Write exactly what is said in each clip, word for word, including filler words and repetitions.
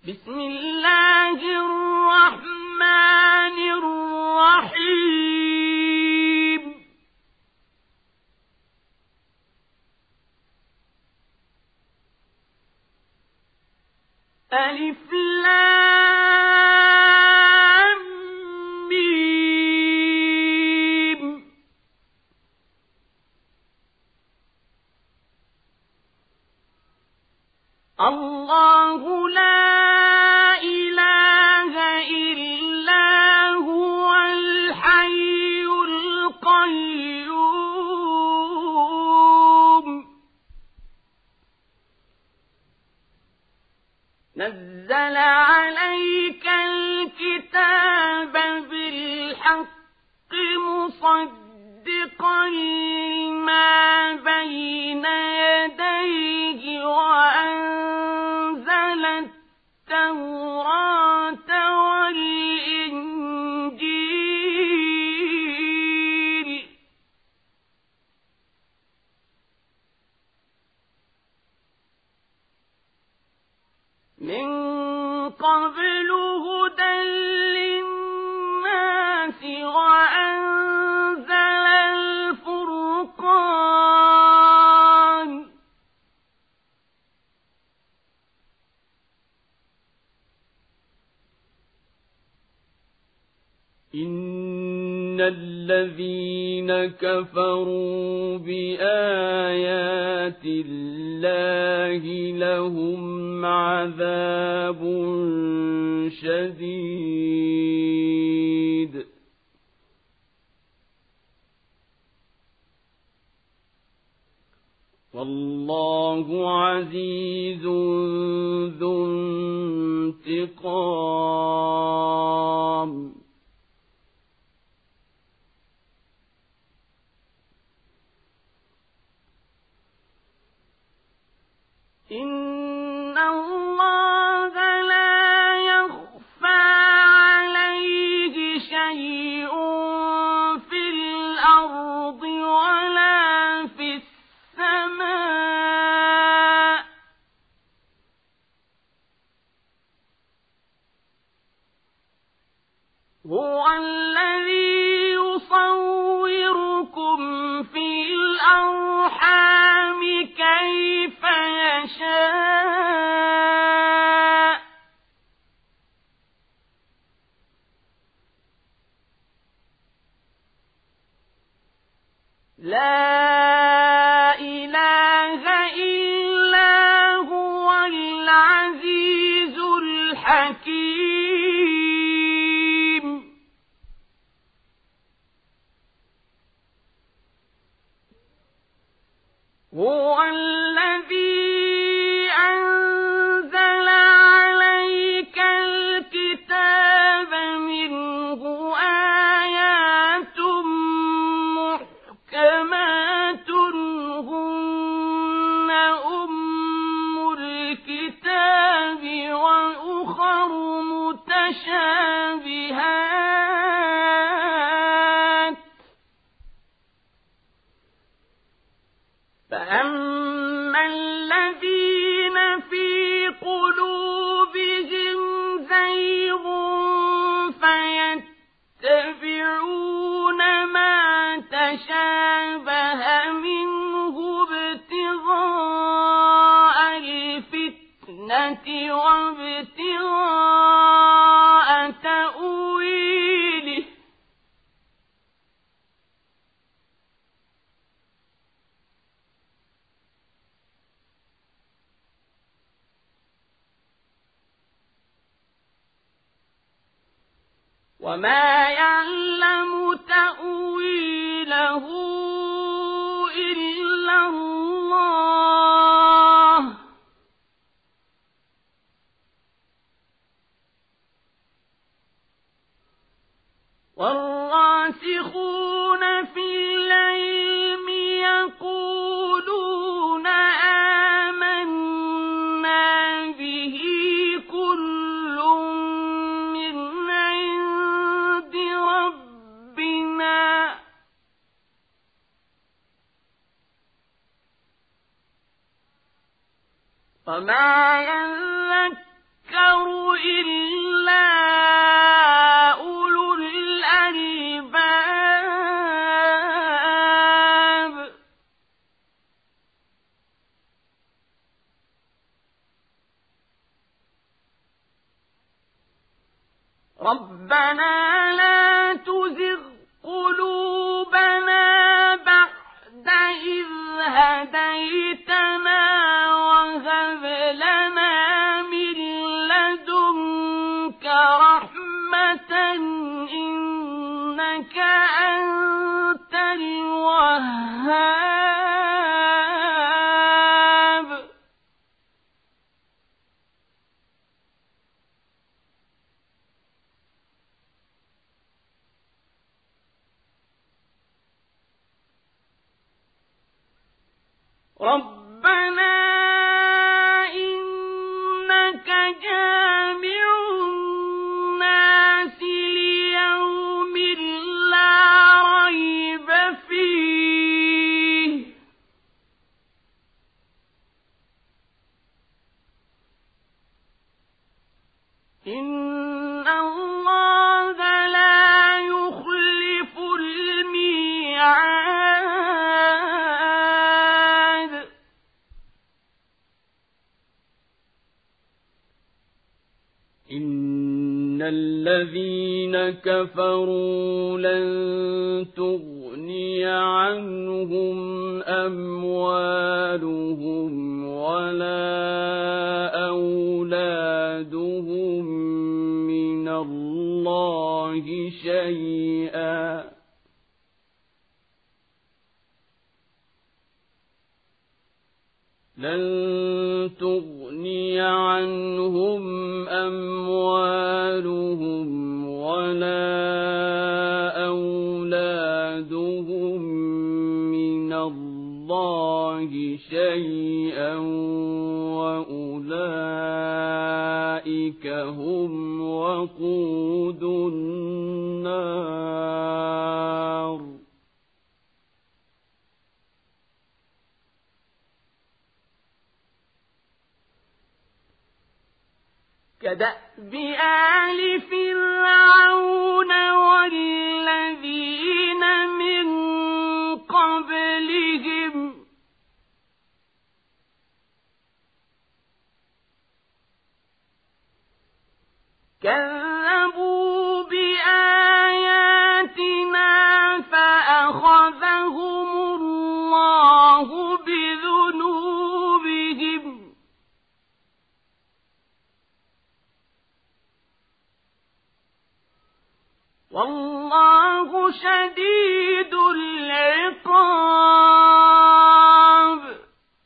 بسم الله الرحمن الرحيم ألف لام ميم الله لا إله إلا هو الحي القيوم نزل عليك الكتاب بالحق مصدقا لما بين يديه وأنزل التوراة والإنجيل من قبل هدى للناس وأنزل الفرقان إن الذين كفروا بآيات الله لهم عذاب شديد والله عزيز ذو انتقام إن الله لا يخفى عليه شيء في الأرض ولا في السماء هو الذي يصوركم في الأرحام كيف يشاء لا إله إلا هو العزيز الحكيم هو الذي أنزل عليك الكتاب منه آيات محكمات هن أم الكتاب وأخر متشابهات فأما الذين في قلوبهم زيغ فيتبعون ما تشابه منه ابتغاء الفتنة وابتغاء تأويله وما يعلم تأويله إلا الله والراسخون في العلم يقولون آمنا به كل من عند ربنا وما يذكر ربنا لا تزغ قلوبنا بعد إذ هديتنا وهب لنا من لدنك رحمة إنك أنت الوهاب ربنا إنك جامع الناس ليوم لا ريب فيه إن الله لا يخلف الميعاد إن الذين كفروا لن تغني عنهم أموالهم ولا أولادهم من الله شيئا لن تغني عنهم أموالهم ولا أولادهم من الله شيئا وأولئك هم وقود النار كدأب آل فرعون والذين من قبلهم كذبوا بآياتنا فأخذهم الله بذنوبهم والله شديد العقاب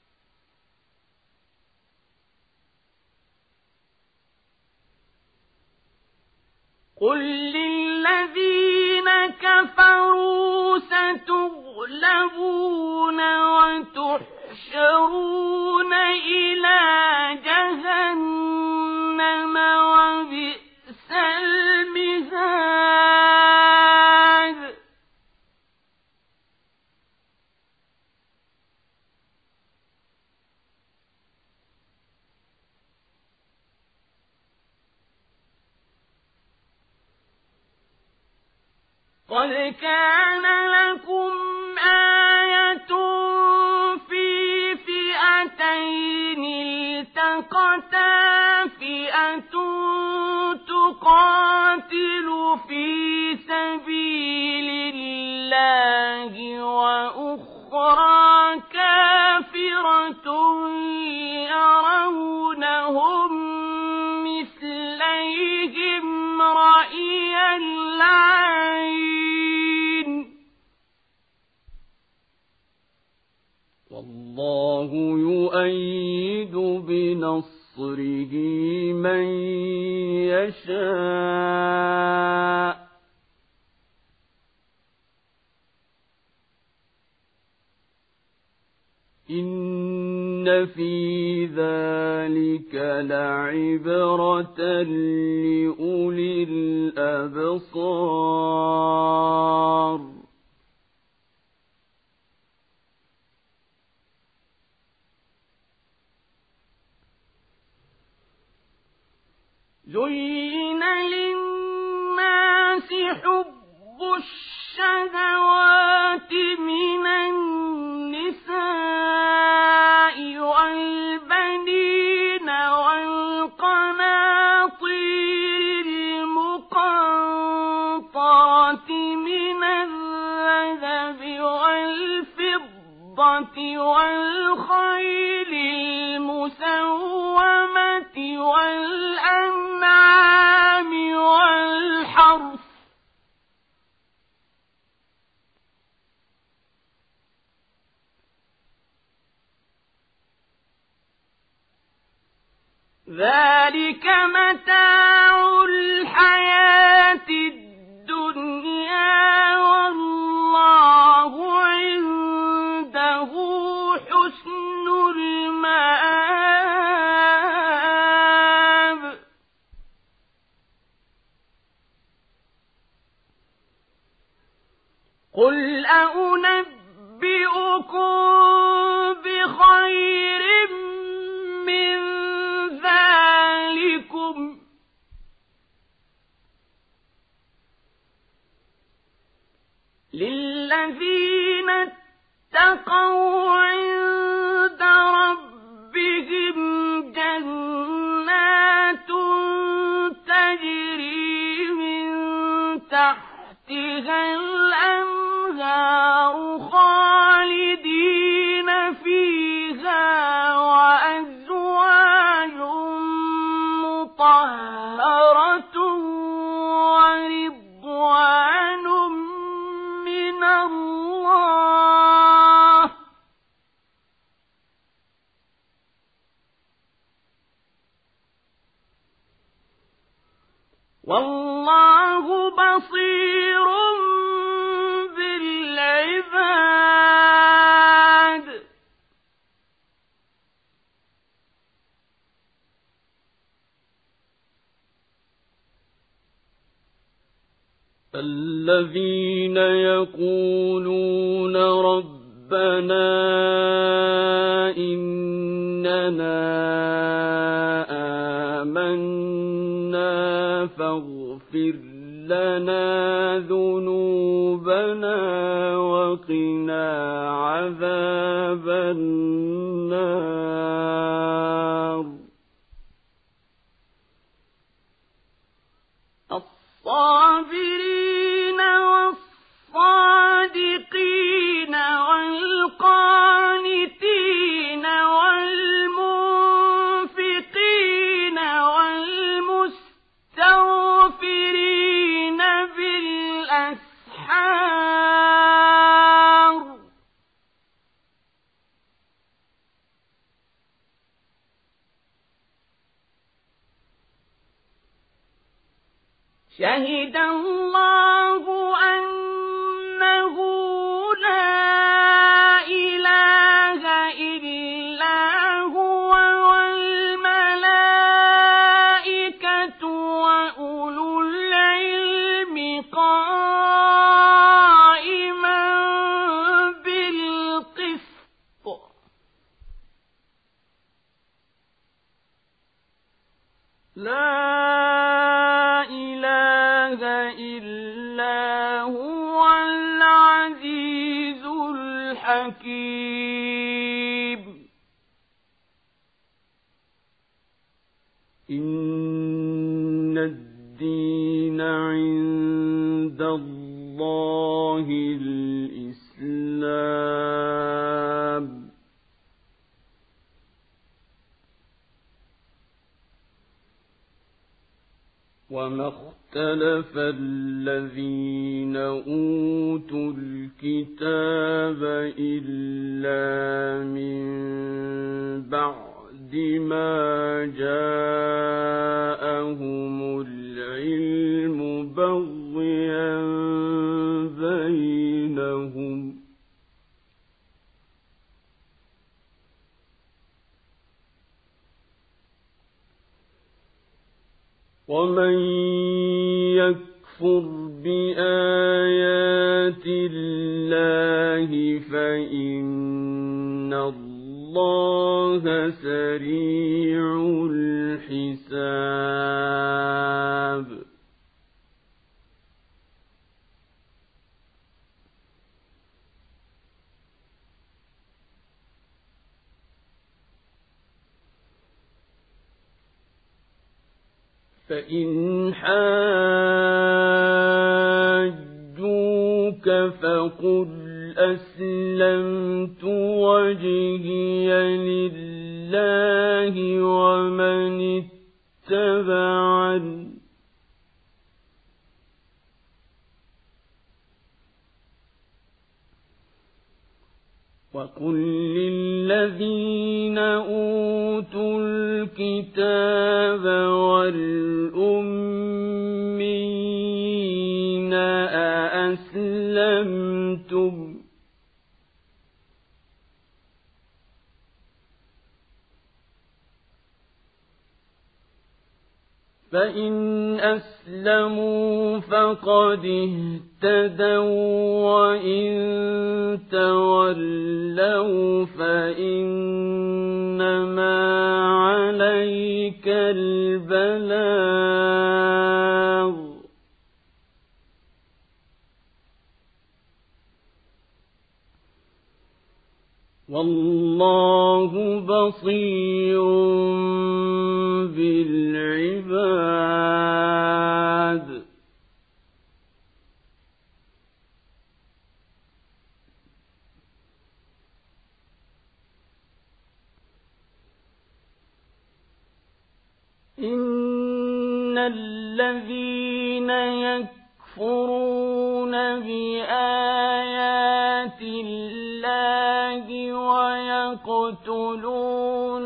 قل للذين كفروا ستغلبون وتحشرون إلى جهنم وبئس المهاد قد كان لكم آية في فئتين التقتا فئة تقاتل في سبيل الله وأخرى كافرة يرونهم مثليهم رأي العين والله يؤيد بنصره من يشاء إن في ذلك لعبرة لأولي الأبصار زين للناس حب الشهوات من النساء والبنين والقناطير المقنطرة والخيل المسومة والأنعام والحرث ذلك متاع الحياة الدنيا والله عنده حسن المآب قل أنبئكم بخير من ذلكم للذين اتقوا عند ربهم جنات تجري من تحتها الأنهار خالدين فيها وأزواج مطهرة ورضوان من الله والله بصير بالعباد الذين يقولون ربنا إننا آمنا فاغفر لنا ذنوبنا وقنا عذاب النار الصابرين والصادقين والقانتين والمنفقين والمستغفرين بالأسحار شهد الله أنه لا إله إلا هو والملائكة وأولو العلم قائما بالقسط لا حكيم إن الدين عند الله الإسلام وما اختلف الذين أوتوا الكتاب إلا من بعد ما جاءهم العلم بغيا بينهم ومن يكفر بآيات الله فإن الله سريع الحساب فإن حاجوك فقل أسلمت أسلمت وجهي لله ومن اتبعني وقل للذين أوتوا الكتاب والأمين أأسلمتم فإن أسلموا فقد اهتدوا وإن تولوا فإنما عليك البلاغ والله بصير بالعباد إن الذين يكفرون بآيات الله ويقتلون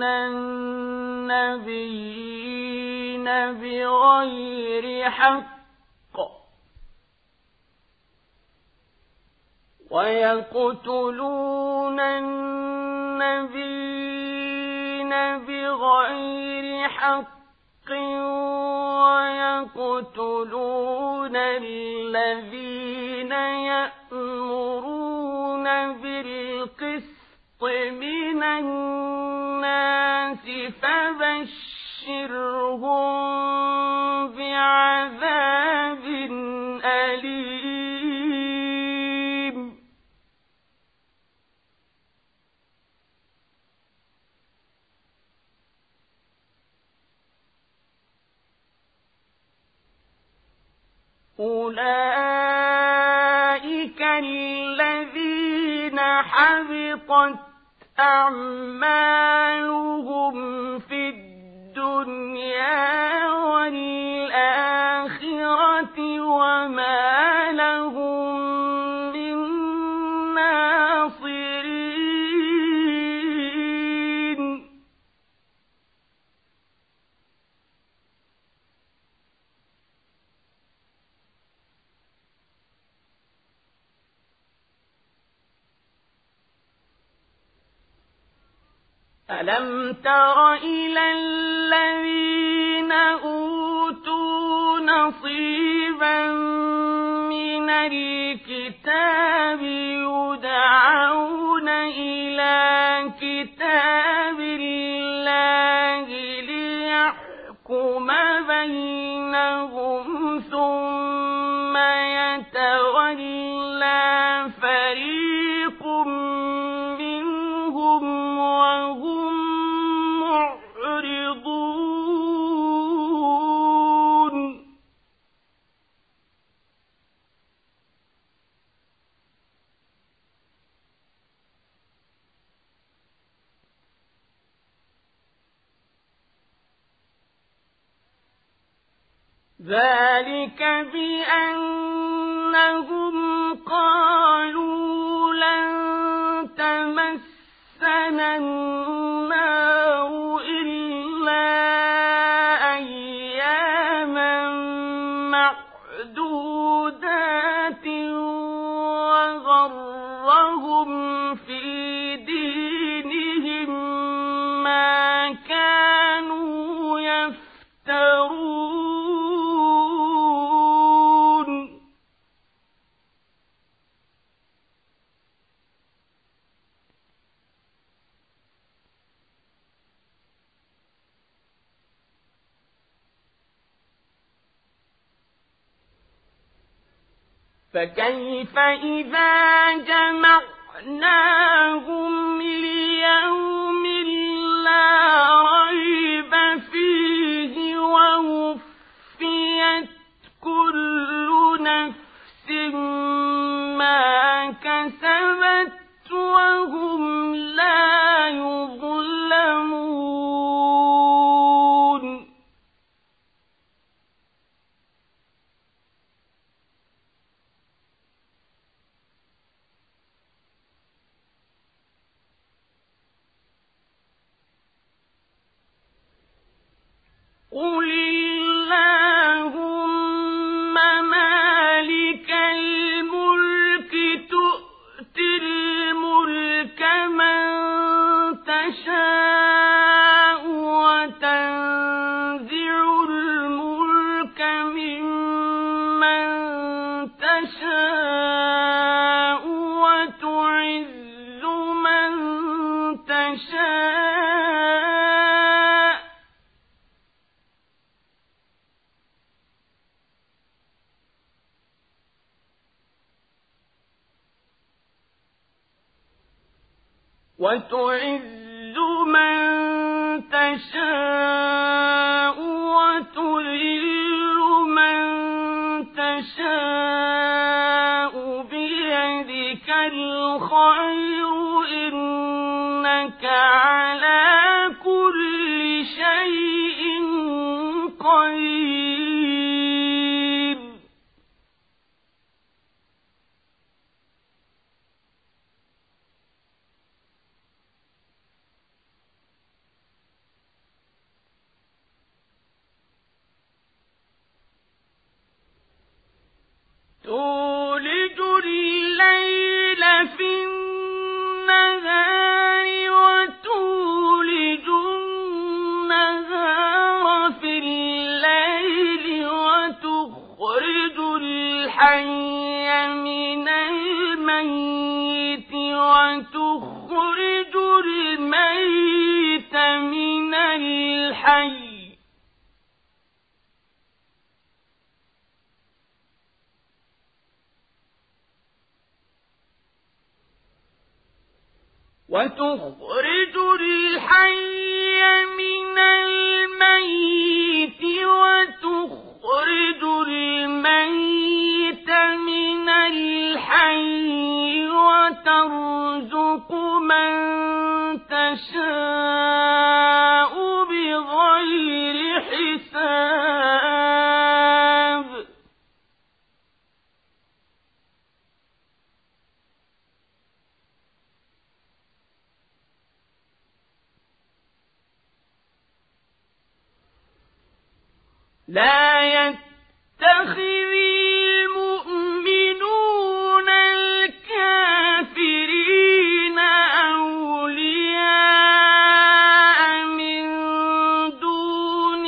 النبيين بغير حق ويقتلون النبيين بغير حق ويقتلون الذين يأمرون بالقسط من الناس فبشرهم بعذاب أليم أولئك الذين حبطت أعمالهم في الدنيا والآخرة وما لهم من ناصرين ألم تر إلى الذين أوتوا نصيبا من الكتاب يدعون إلى كتاب الله ليحكم بينهم ثم يتولى فريق منهم وهم معرضون ذلك بأنهم قالوا لن تمسنا النار إلا أياما معدودات وغرهم في دينهم ما كانوا يفترون فكيف إذا جمعناهم ليوم لا ريب فيه ووفيت كل نفس ما كسبت وهم قل اللهم مالك الملك تؤتي الملك من تشاء وتنزع الملك ممن تشاء وتعز من تشاء وتعز من تشاء وتذل من تشاء بيدك الخير إنك على كل شيء قدير. تولج الليل في النهار وتولج النهار في الليل وتخرج الحي من الميت وتخرج الميت من الحي وتخرج الحي من الميت وتخرج الميت من الحي وترزق من تشاء بغير حساب. لا يتخذ المؤمنون الكافرين أولياء من دون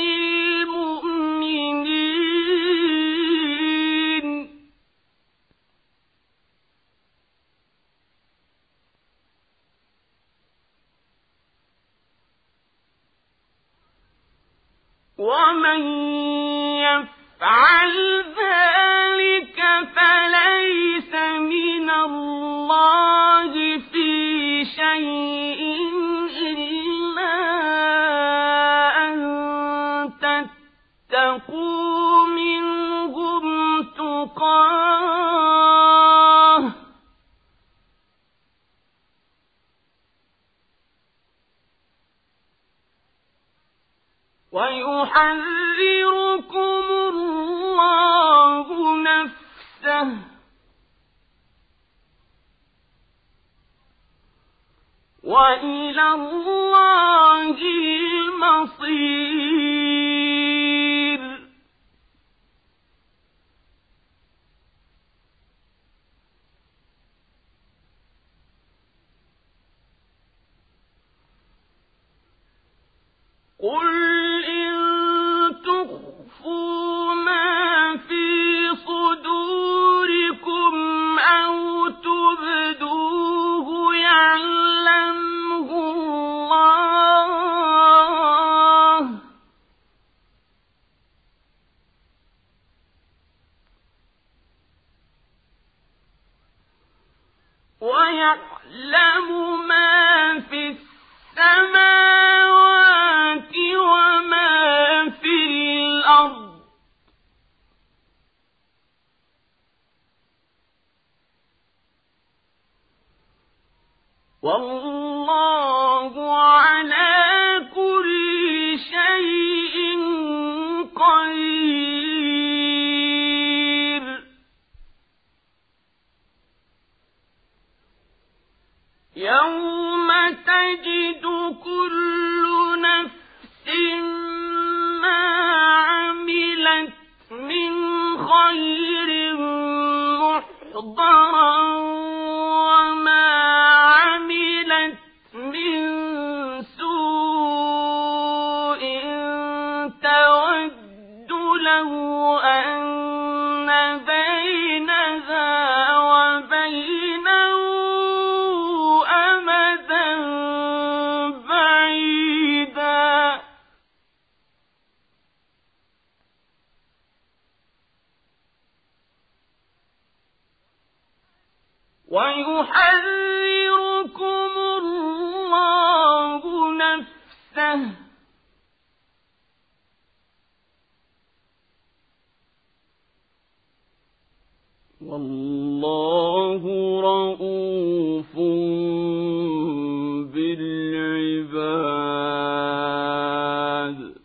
المؤمنين ومن يفعل ذلك فليس من الله في شيء إلا أن تتقوا منهم تقاه ويحذركم الله نفسه وإلى الله المصير. قل إن تخفوا ما في صدوركم أو تبدوه يعلمه الله ويعلم ما في السماوات وما في الأرض والله على كل شيء قدير. يوم تجد كل نفس ما ويحذركم الله نفسه والله رؤوف بالعباد.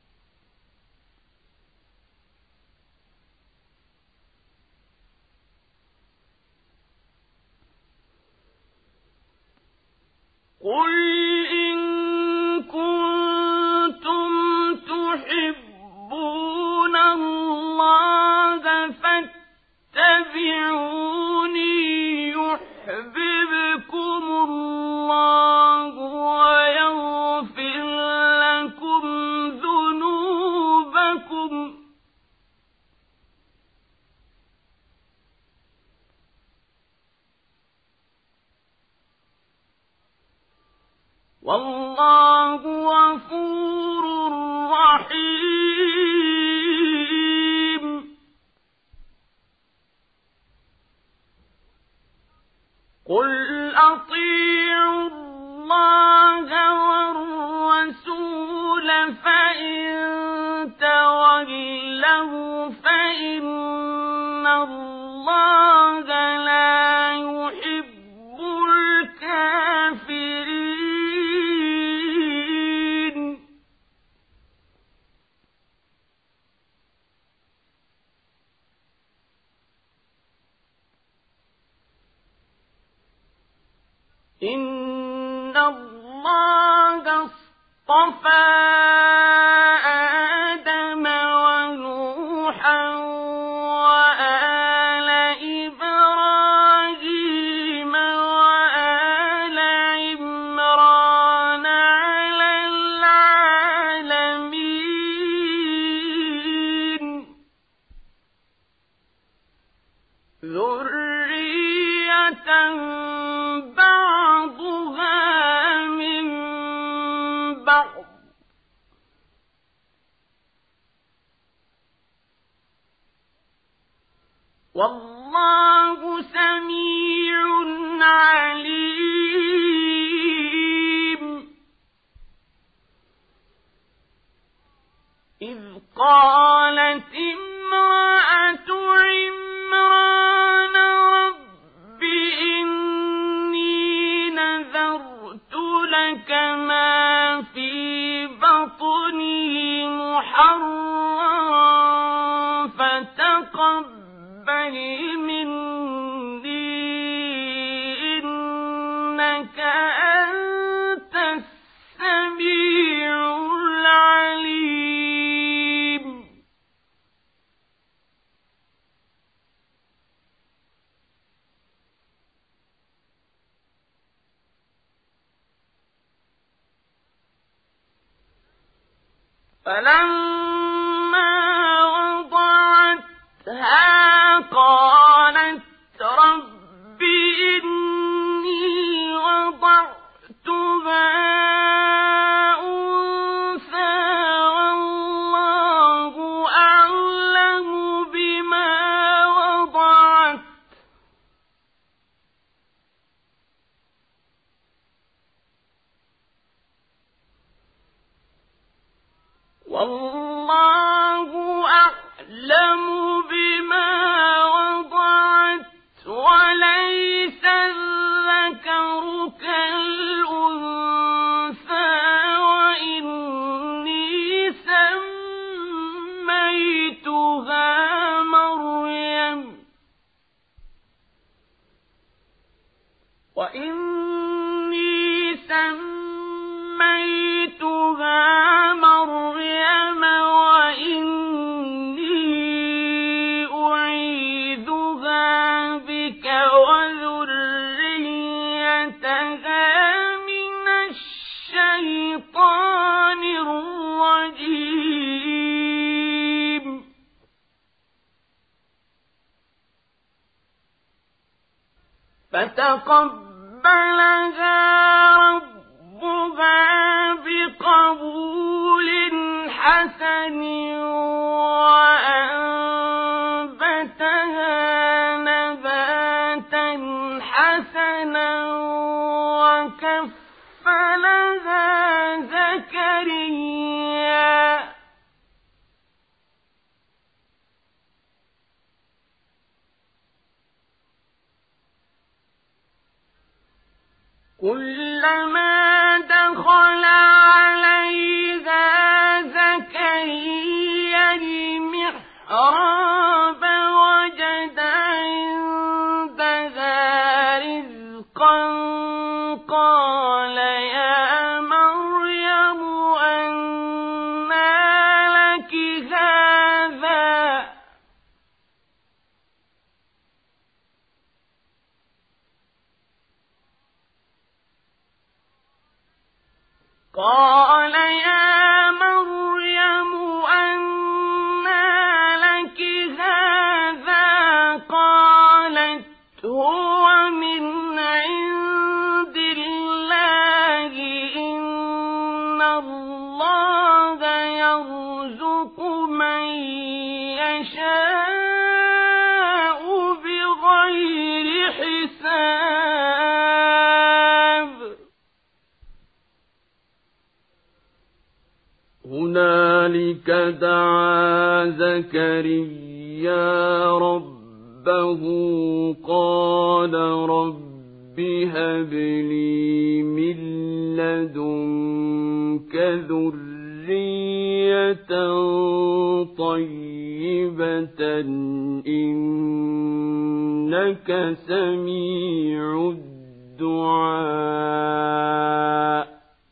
قل إن كنتم تحبون الله فاتبعوني يحببكم الله ويغفر لكم ذنوبكم والله غفور رحيم. قل أطيعوا الله والرسول فإن تولوا فإن الله لا يحب الكافرين. إن الله اصطفى آدم ونوحا وآل إبراهيم وآل عمران على العالمين ذرية بعضها من بعض والله سميع عليم. إذ قالت امرأة عمران رب إني نذرت لك ما في بطني محررا فتقبل مني إنك أنت السميع العليم. فلما وضعتها قالت رب إني وضعتها أنثى والله أعلم بما وضعت والله أعلم بما وضعت وليس الذكر كالأنثى وإني سميتها مريم وإني سميتها مريم وإني أعيذها بك وذريتها من الشيطان الرجيم. فتقبلها ربها بقبول حسن وأنبتها نباتا حسنا كلما دخل عليها زكريا المحراب وجد عندها رزقا قال يا مريم أنى لك هذا قال يا مريم أنى لك هذا قالت هو من عند الله إن الله يرزق من يشاء بغير حساب هنالك دعا زكريا ربه قال رب هب لي من لدنك ذرية طيبة إنك سميع الدعاء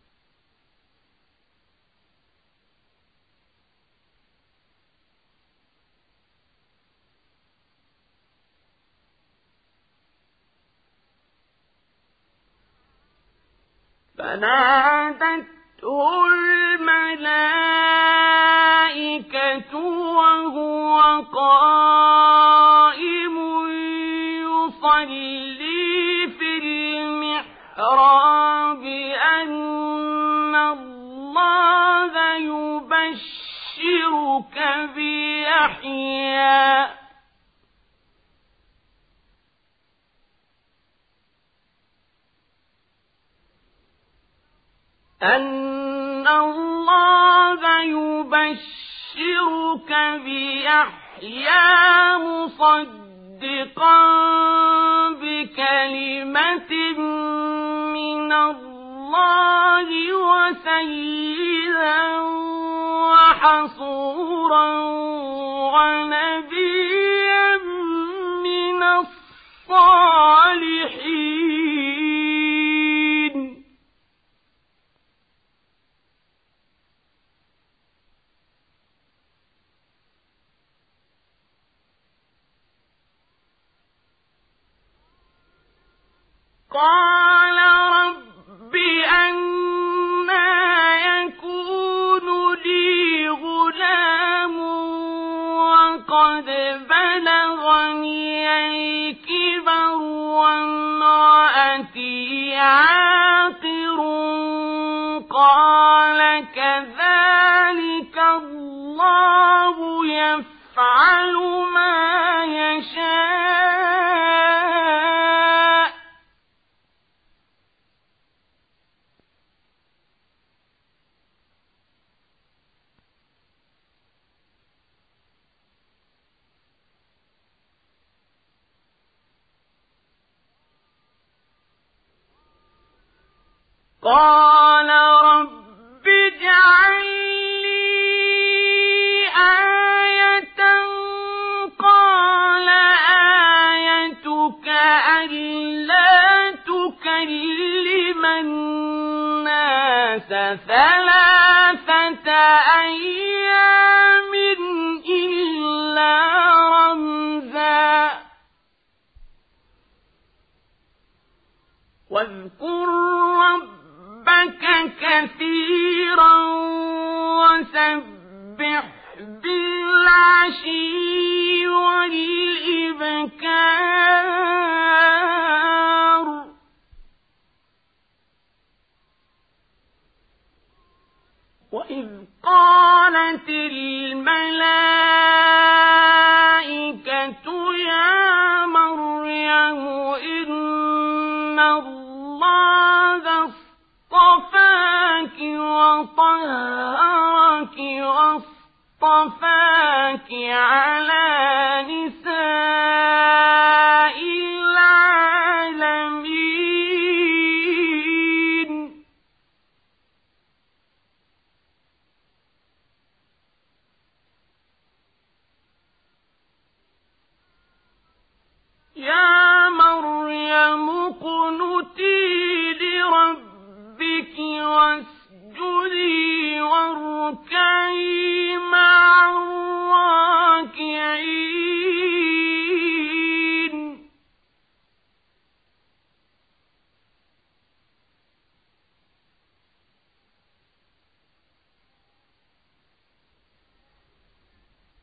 فنادته الملائكة وهو قائم يصلي في المحراب أن الله يبشرك بيحيى أن الله يبشرك بيحيى مصدقا بكلمة من الله وسيدا وحصورا ونبيا من الصالحين قال رب أنى يكون لي غلام وقد بلغني الكبر وامرأتي عاقر قال كذلك الله يفعل ما يشاء قال رب اجعل لي آية قال آيتك ألا تكلم الناس ثلاثة أيام إلا رمزا واذكر ربك كثيرا وسبح بالعشي والإبكار وإذ قالت الملائكة يا مريم إن الله اصطفاك وطهرك واصطفاك على نساء العالمين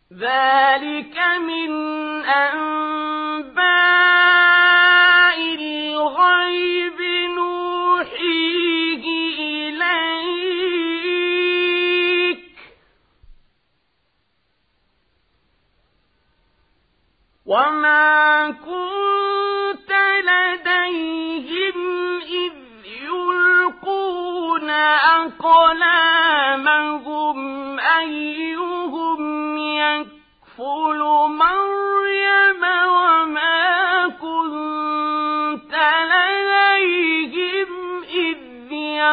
ذلك من أنباء الغيب نوحيه إليك وما كنت لديهم إذ يلقون أقلامهم أيهم يكفل مريم وما كنت لديهم إذ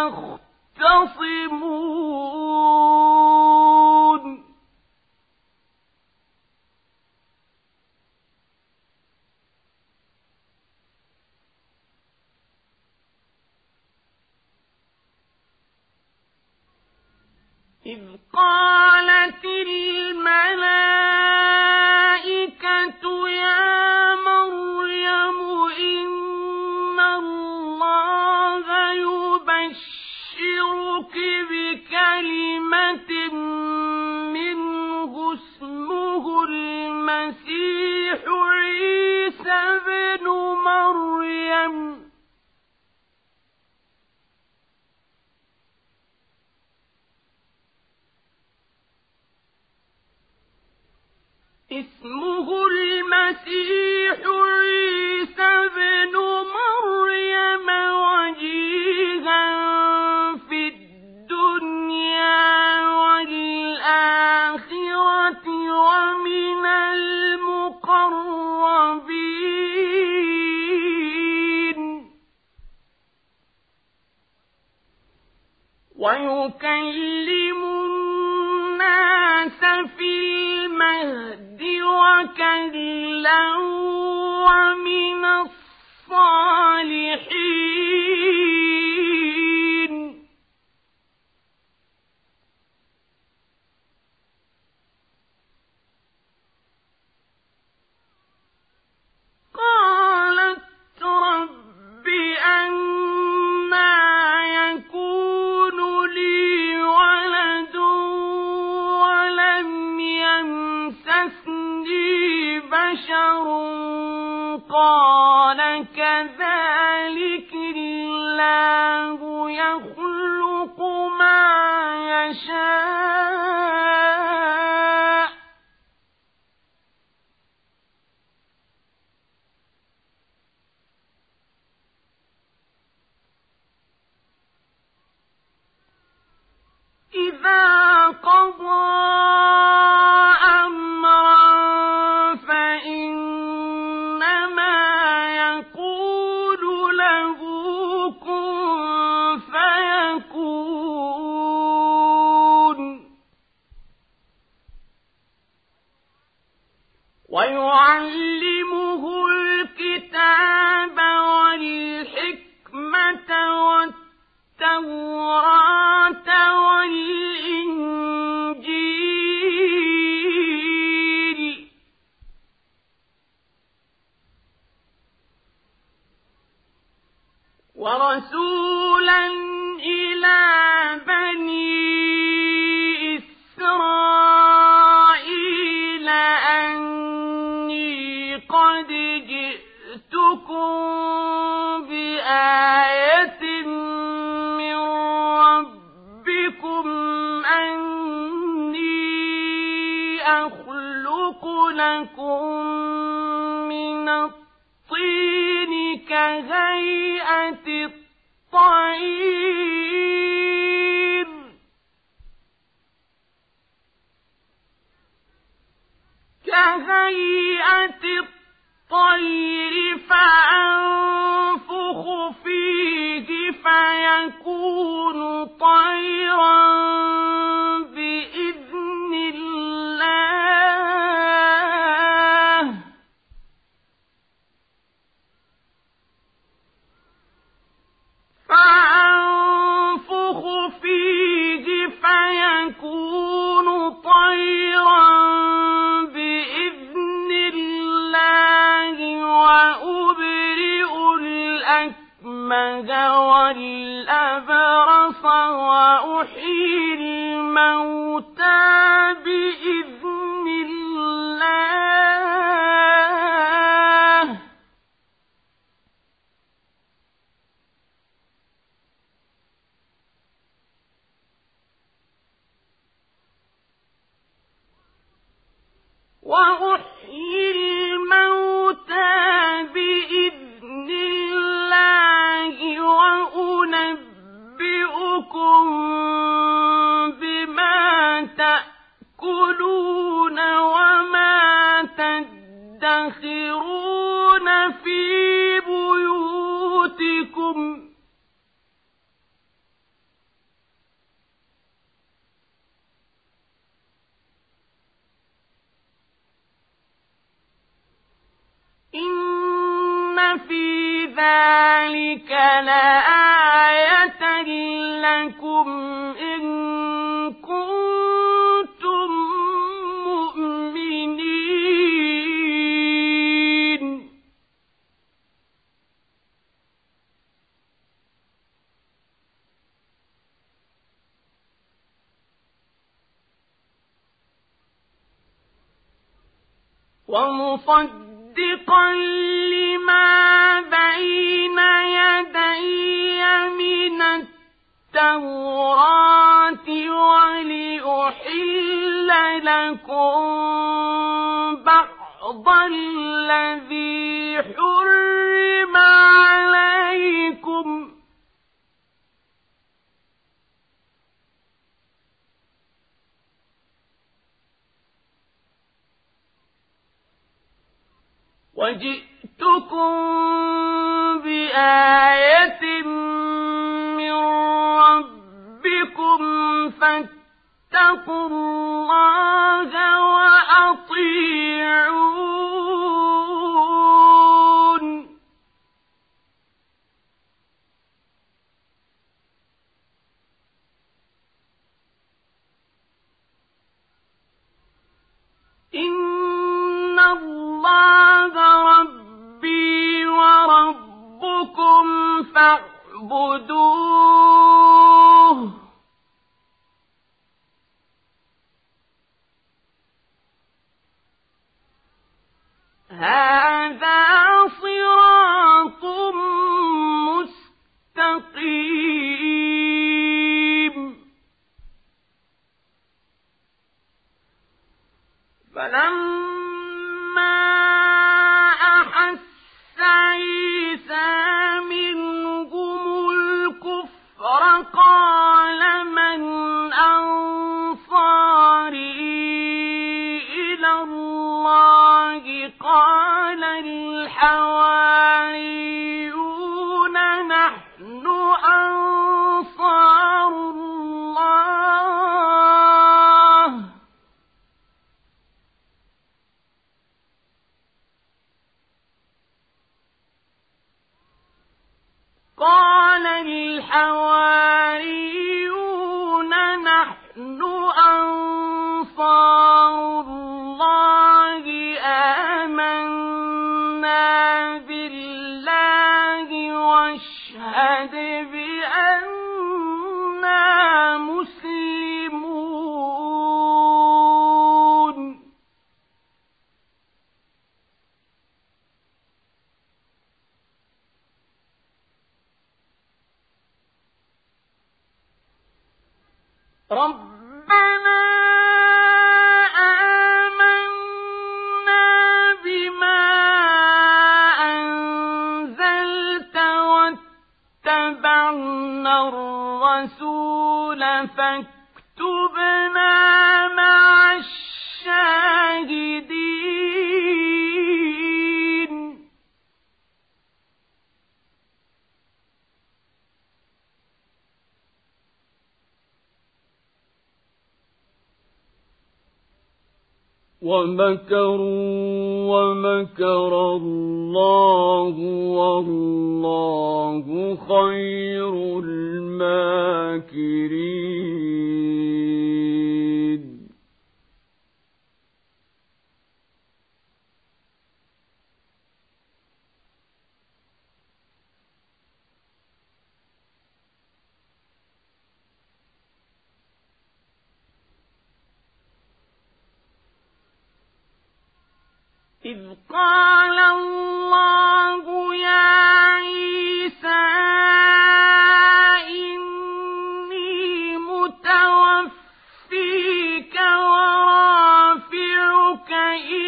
يختصمون إذ قالت الملائكة يا مريم إن الله يبشرك بكلمة منه اسمه المسيح عيسى بن مريم اسمه المسيح عيسى بن مريم وجيها في الدنيا والآخرة ومن المقربين ويكلم الناس في المهد وكلا ومن الصالحين قالت رب أنى يكون لي ولد ولم يمسسني بشر قال كذلك الله يخلق ما يشاء إذا قضى أمرا فإنما يقول له كن فيكون ويعلمه الكتاب والحكمة والتوراة والإنجيل ورسولا إلى بني إسرائيل أني قد جئتكم بآية من ربكم أني أخلق لكم من الطين كهيئة الطير كهيئة الطير فأنفخ فيه فيكون طيرا بإذن الله فأنفخ فيه فيكون طيرا بإذن الله وأبرئ الأكمه والأبرص وأحيي الموتى بإذن الله وأحيي الموتى بإذن الله وأنبئكم بما تأكلون وما تدخرون في بيوتكم إن في ذلك لآية لكم إن كنتم مؤمنين ومصدقا لما بين يدي من التوراة ولأحل لكم بعض الذي حرم عليكم وجئتكم بآية من ربكم فاتقوا الله وأطيعون إن الله ربي وربكم فاعبدوه هذا صراط مستقيم فلما أحس عيسى منهم الكفر قال من أنصاري إلى الله قال الحواريون نحن أنصار الله قال الحواريون نحن أنصار الله آمنا بالله واشهد بأننا مسلمون ربنا آمنا بما أنزلت واتبعنا الرسول فاكتبنا مع الشاهدين ومكروا ومكر الله والله خير الماكرين إذ قال الله يا عيسى إني متوفيك ورافعك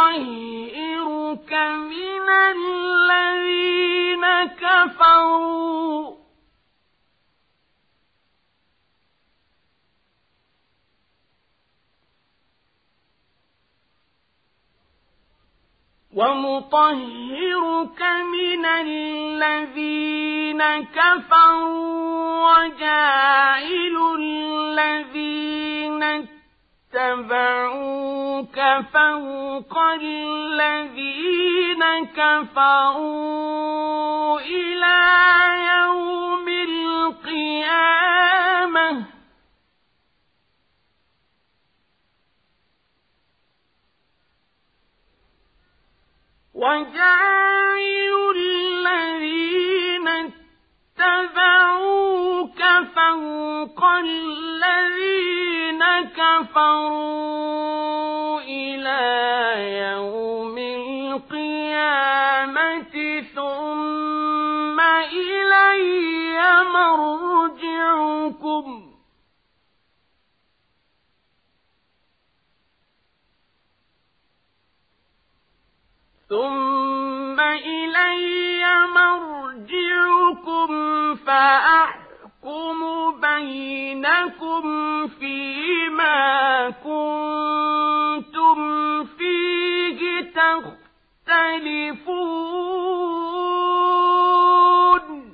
ونطهرك من الذين كفروا ونطهرك من الذين كفروا وجاعل الذين اتبعوك فوق الذين كفروا إلى يوم القيامة وجاعل الذين اتبعوك فوق الذين كفروا إلى يوم القيامة ثم إلي مرجعكم ثم إلي مرجعكم فأحكم بينكم فيما كنتم فيه تختلفون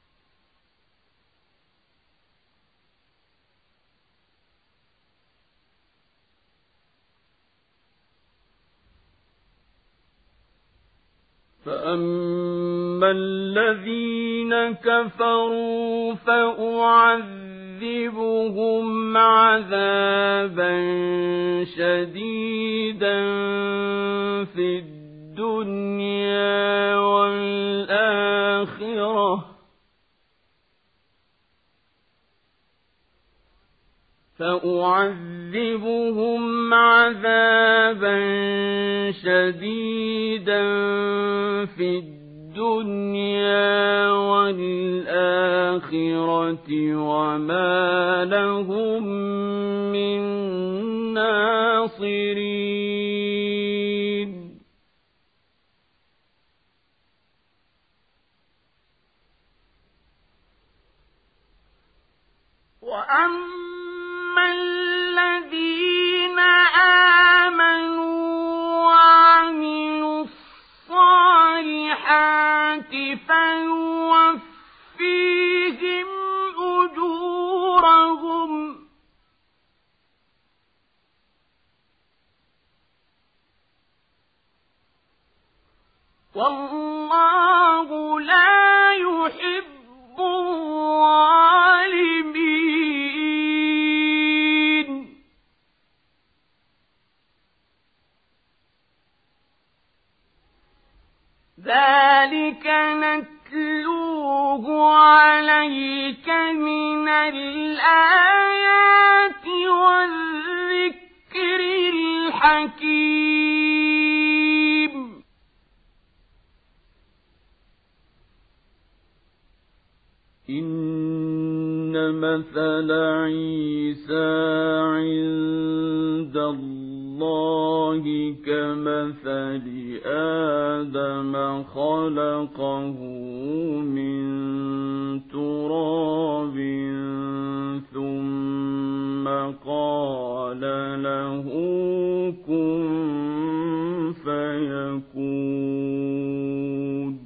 فأما الذين كفروا فأعذبهم عذابا شديدا في الدنيا والآخرة فأعذبهم عذابا شديدا في الدنيا والآخرة وما لهم من ناصرين وأما الذين آمنوا وعملوا الصالحات فيوفيهم أجورهم والله لا يحب الظالمين ذلك نتلوه عليك من الآيات والذكر الحكيم إن مثل عيسى عند الله كمثل آدم خلقه من تراب ثم قال له كن فيكون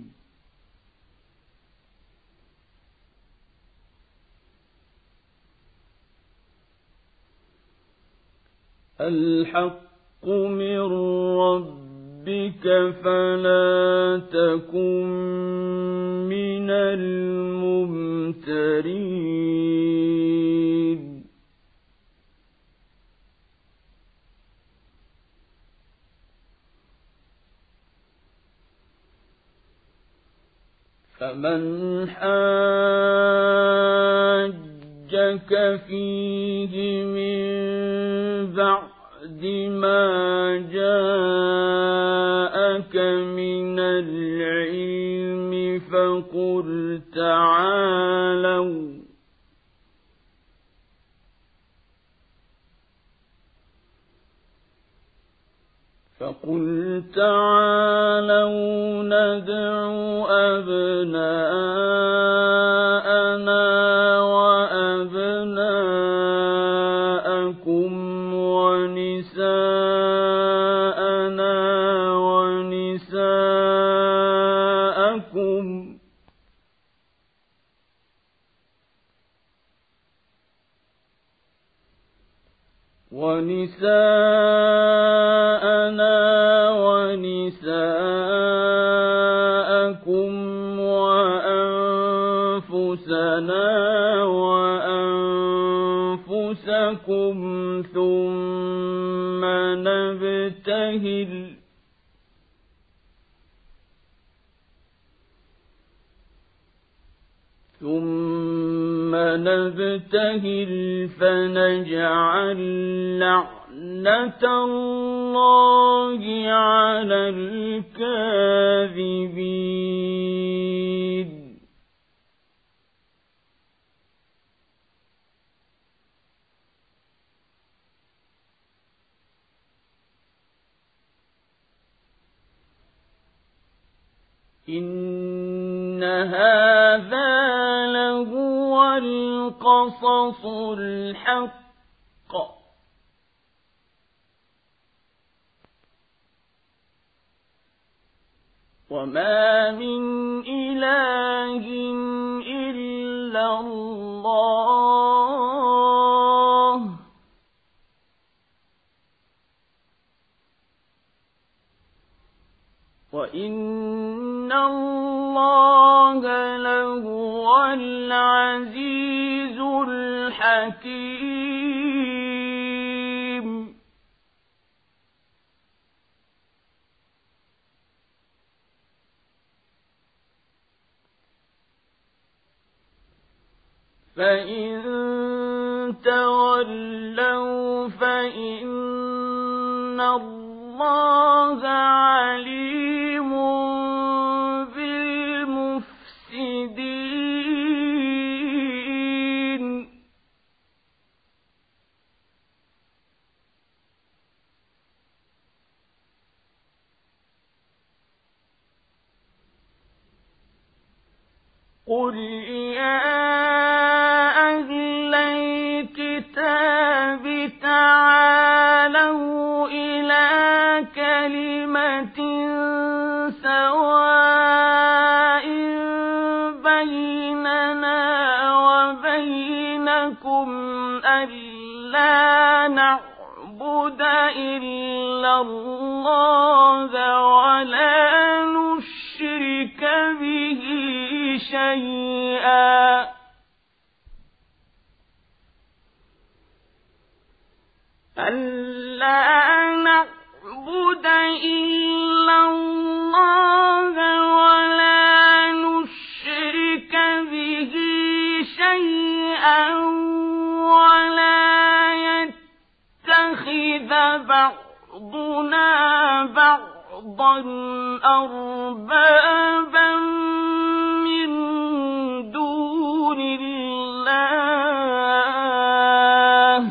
الحق من ربك فلا تكن من الممترين فمن حاجك فيه من بعد ما جاءك من العلم فقل تعالوا فقل تعالوا ندع أبناءنا وأبناءكم ونساءنا ونساءكم ونساءنا ونساءكم وأنفسنا وأنفسكم ثم نبتهل ثم نبتهل فنجعل لعنة الله على الكاذبين. إن هذا لهو القصص الحق وما من إله إلا الله وإن الله لهو العزيز الحكيم. فإن تولوا فإن الله عليم بالمفسدين. قل يا أهل الكتاب تعالوا إلى كلمة سواء بيننا وبينكم ألا نعبد إلا الله ولا نشرك به شيئا ألا نعبد إلا الله ولا نشرك به شيئا ولا يتخذ بعضنا بعضا أربابا من دون الله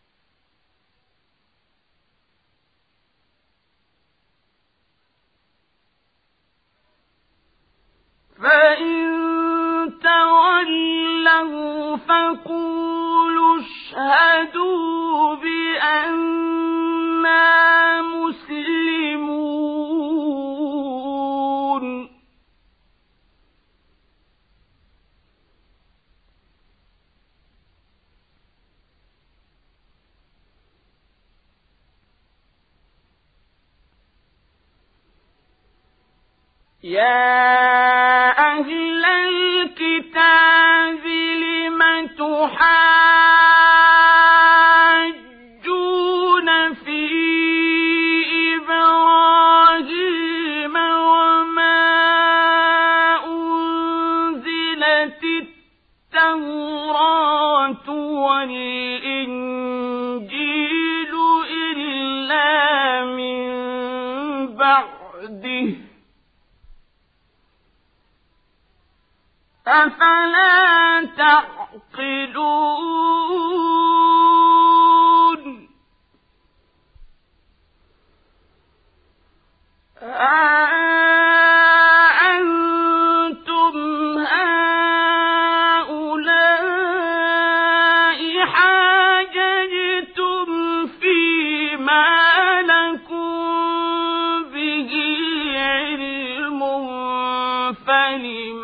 فإن تولوا فقولوا اشهدوا بأننا مسلمون. يا أهل الكتاب لم تحاجون في إبراهيم وما أنزلت التوراة والإنجيل إلا من بعده أفلا تعقلون. أأنتم هؤلاء حاججتم فيما لكم به علم فلم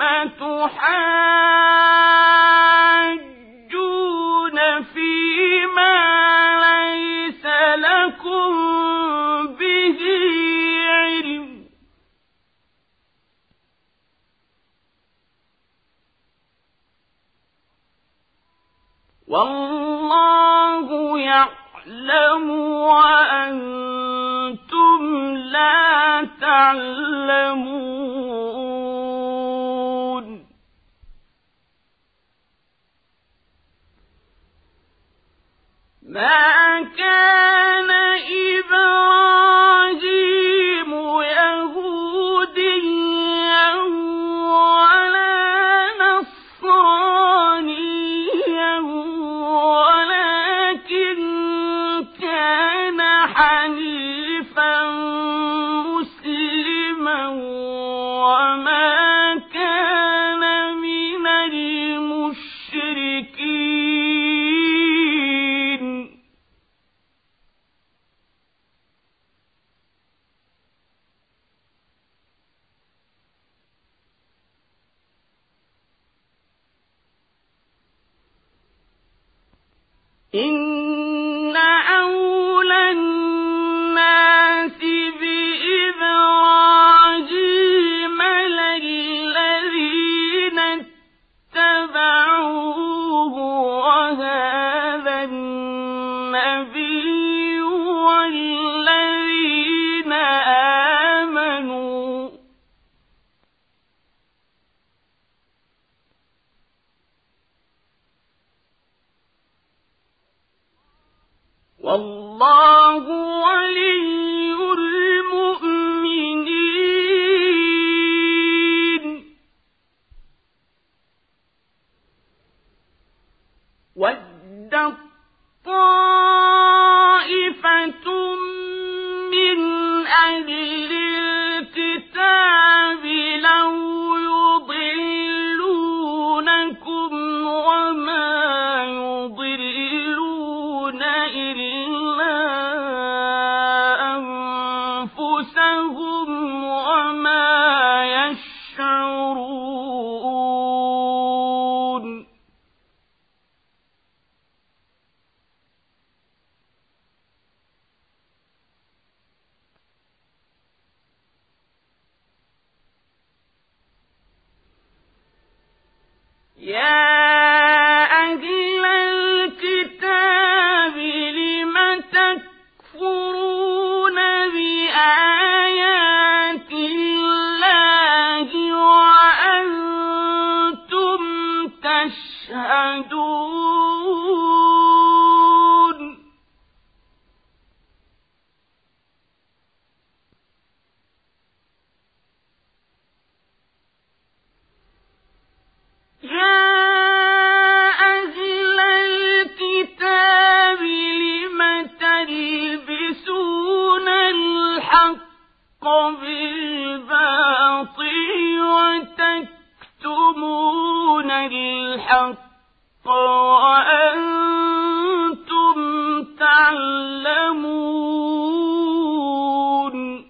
تحاجون فيما ليس لكم به علم والله يعلم وأنتم لا تعلمون ما كان إبراهيم يهوديا ولا نصرانيا ولكن كان حنيفا مسلما وما كان من المشركين إن أولى الناس بإبراهيم للذين اتبعوه وهذا النبي والذين آمنوا والله ولي المؤمنين ودت طائفة من أهل الكتاب لو يضلونكم وما يضلون إلا أنفسهم وما يشعرون يا أهل الكتاب لم تكفرون بآيات الله وأنتم تشهدون يا أهل الكتاب لم تلبسون الحق بالباطل وتكتمون الحق وأنتم تعلمون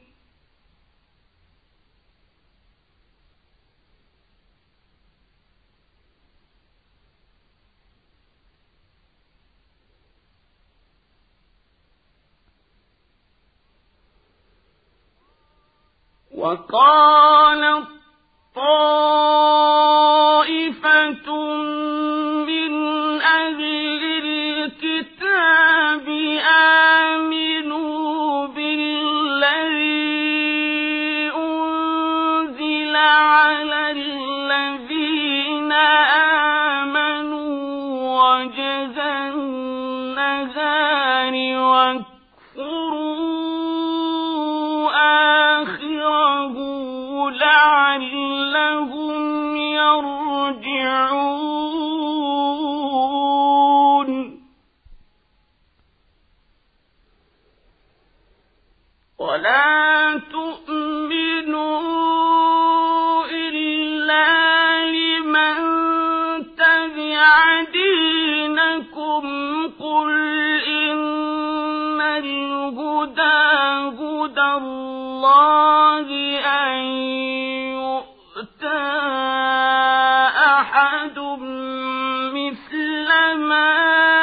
وقالت طائفة من أهل الكتاب آمنوا بالذي أنزل على الذين آمنوا وجه النهار واكفروا آخره لعلهم يرجعون ولا تؤمنوا الهدى هدى الله أن يؤتى أحد مثل ما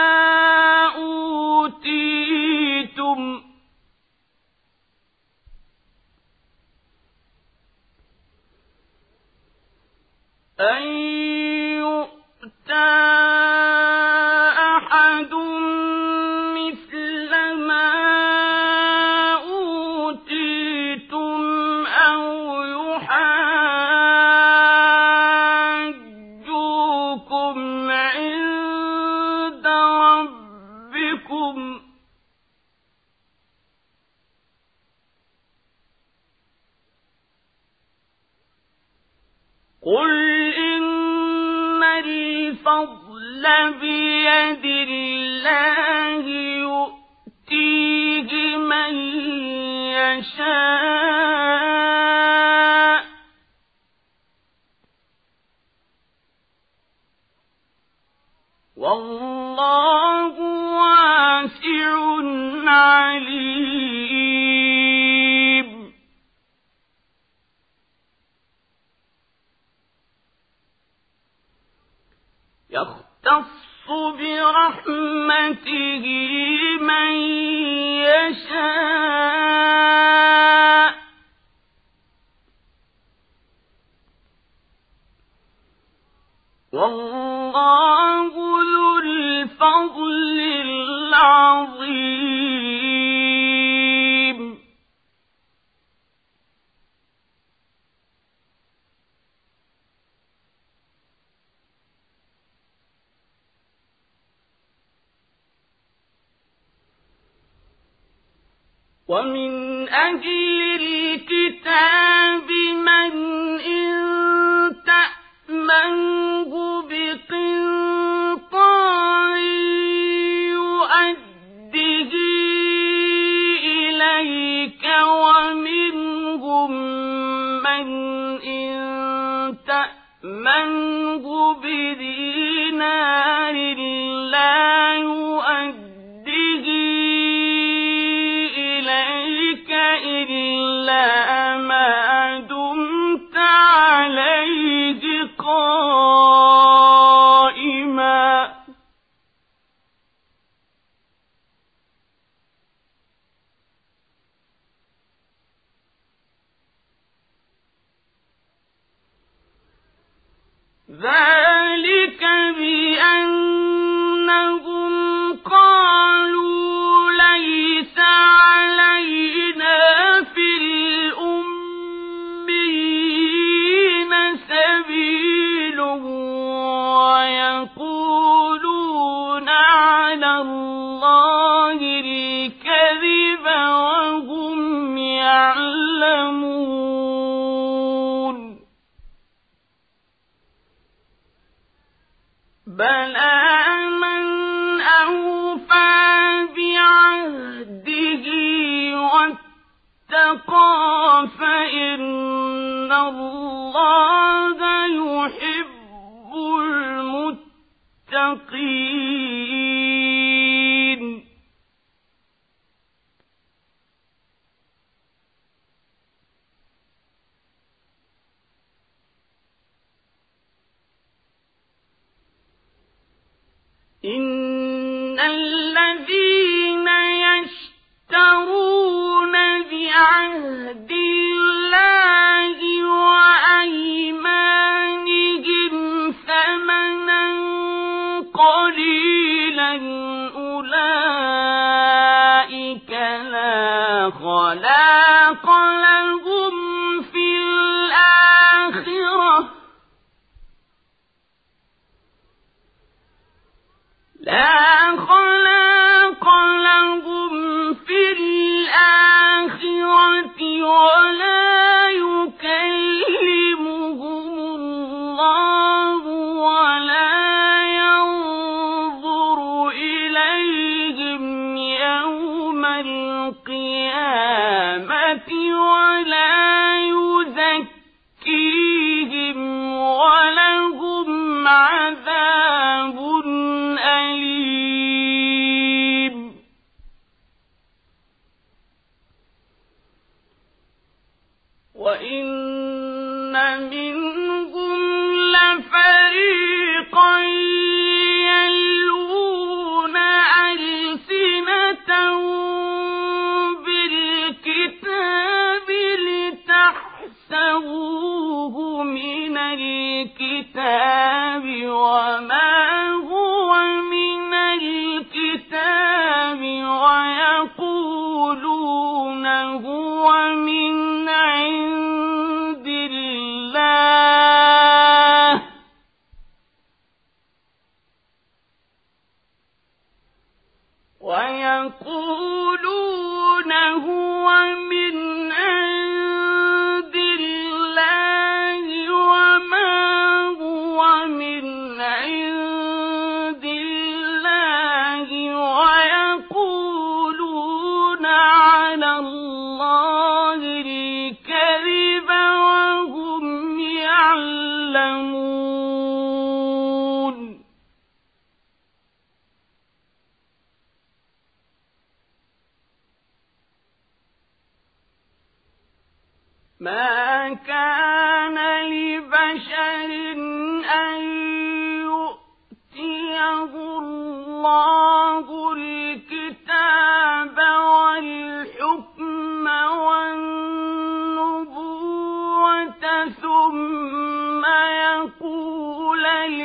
أوتيتم أن يؤتى أحد مثل ما أوتيتم أو يحاجوكم عند ربكم قل إن الفضل بيد الله يؤتيه من يشاء والله واسع عليم يختص برحمته من يشاء والله ذو الفضل العظيم ومن أهل الكتاب من إن تأمنه بقنطار يؤده إليك ومنهم من إن تأمنه بدينار لا يؤده إلا ما دمت عليه قائما ذلك بأنهم قالوا ليس علينا في الأميين سبيل ويقولون على الله الكذب وهم يعلمون بلى من أوفى بعهده واتقى فإن الله يحب المتقين إن الذين يشترون بعهد الله وأيمانهم ثمنا قليلا وإن منهم لفريقا يلوون ألسنتهم بالكتاب لتحسبوه من الكتاب وما هو من الكتاب ويقولون هو من عند الله ويقولون هو من عند الله وما هو من عند الله ويقولون على الله الكذب وهم يعلمون ما كان لبشر أن يؤتيه الله الكتاب والحكم والنبوة ثم يقول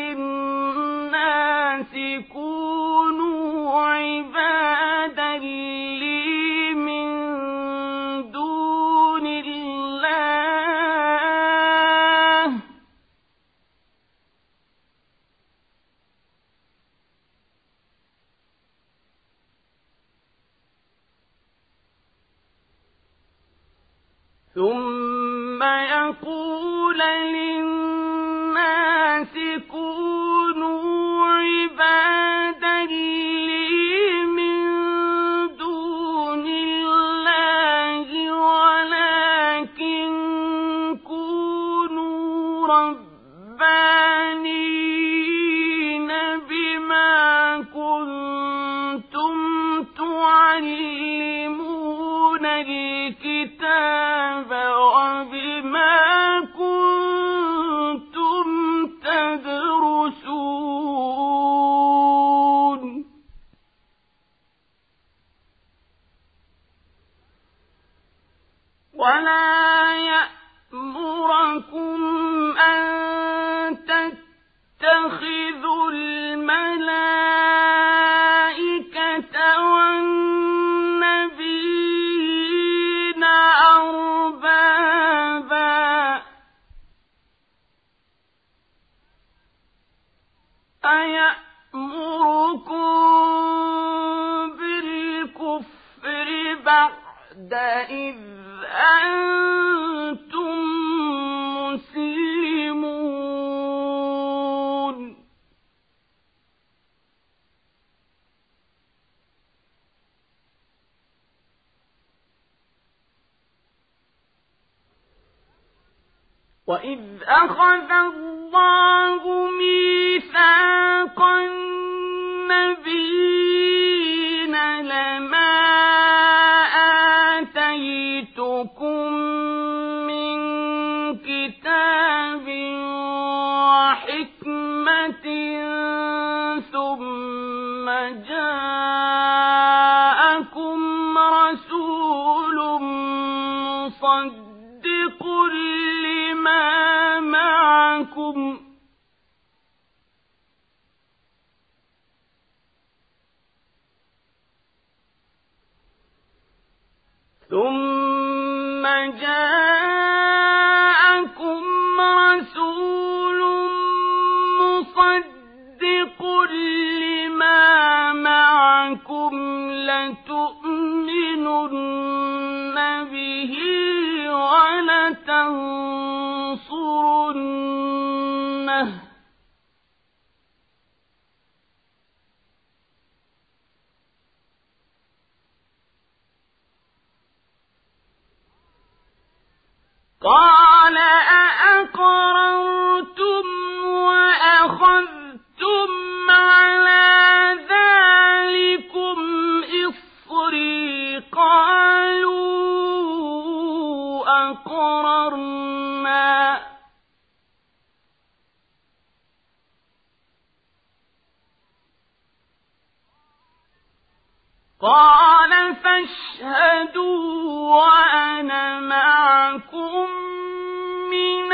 للناس كونوا عبادا لي من دون الله ثم يقول للناس كونوا عبادا لي من دون الله ولكن كونوا ربانيين بما كنتم تعلمون الكتاب وبما كنتم تدرسون ولا يأمركم أن تتخذوا الملائكة والنبيين أربابا أيأمركم بالكفر بعد إذ أنتم مسلمون وإذ أخذ الله ميثاق النبيين لما آتيتكم من كتاب وحكمة ثم جاءكم رسول مصدق لما معكم ثم جاءكم رسول مصدق لما معكم لتؤمنن به ولتنصرنه قال أأقررتم وأخذتم على ذلكم إصري قالوا أقررنا قال فاشهدوا وأنا معكم من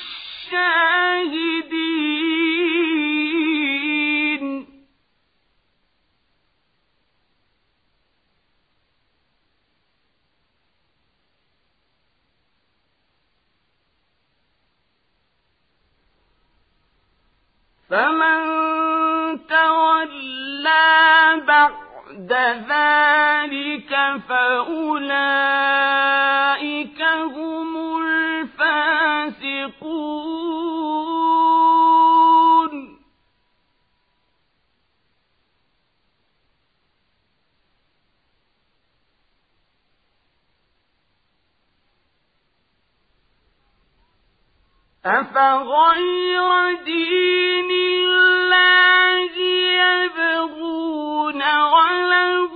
الشاهدين فمن تولى بعد ذلك فأولئك هم الفاسقون أفغير دين الله يبغون وله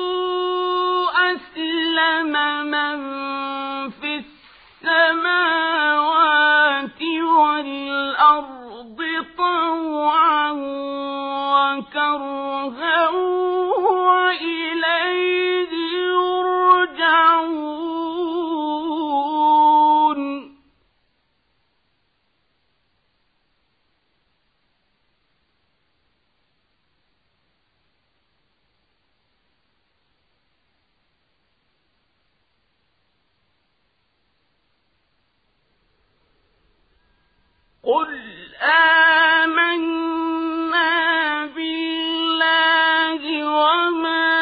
أسلم من في السماوات والأرض طوعا وكرها وإليه يرجعون قل آمنا بالله وما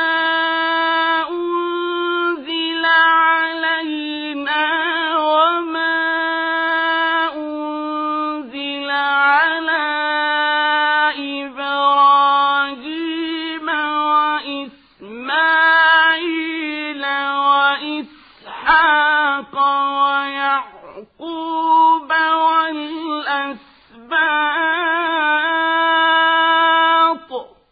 أنزل علينا وما أنزل على إبراهيم وإسماعيل وإسحاق ويعقوب والأسباط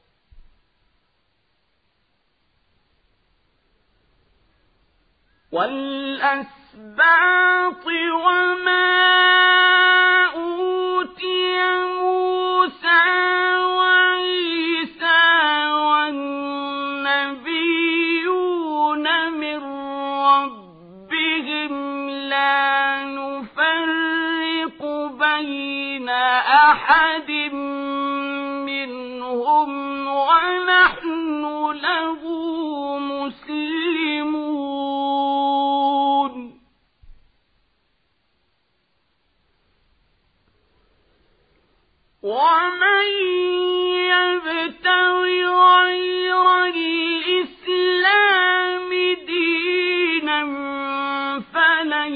والأسباط وما أوتي موسى وعيسى والنبيون من ربهم لا نفرق بين أحد منهم ونحن له مسلمون ومن يبتغي غير الإسلام دينا فلن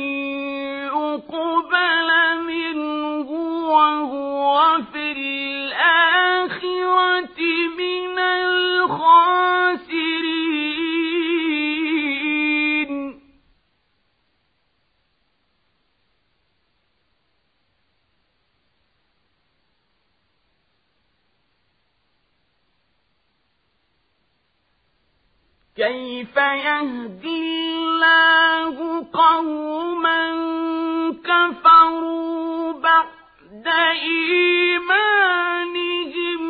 يقبل منه وهو في الآخرة من الخاسرين كيف يهدي الله قوما كفروا بعد إيمانهم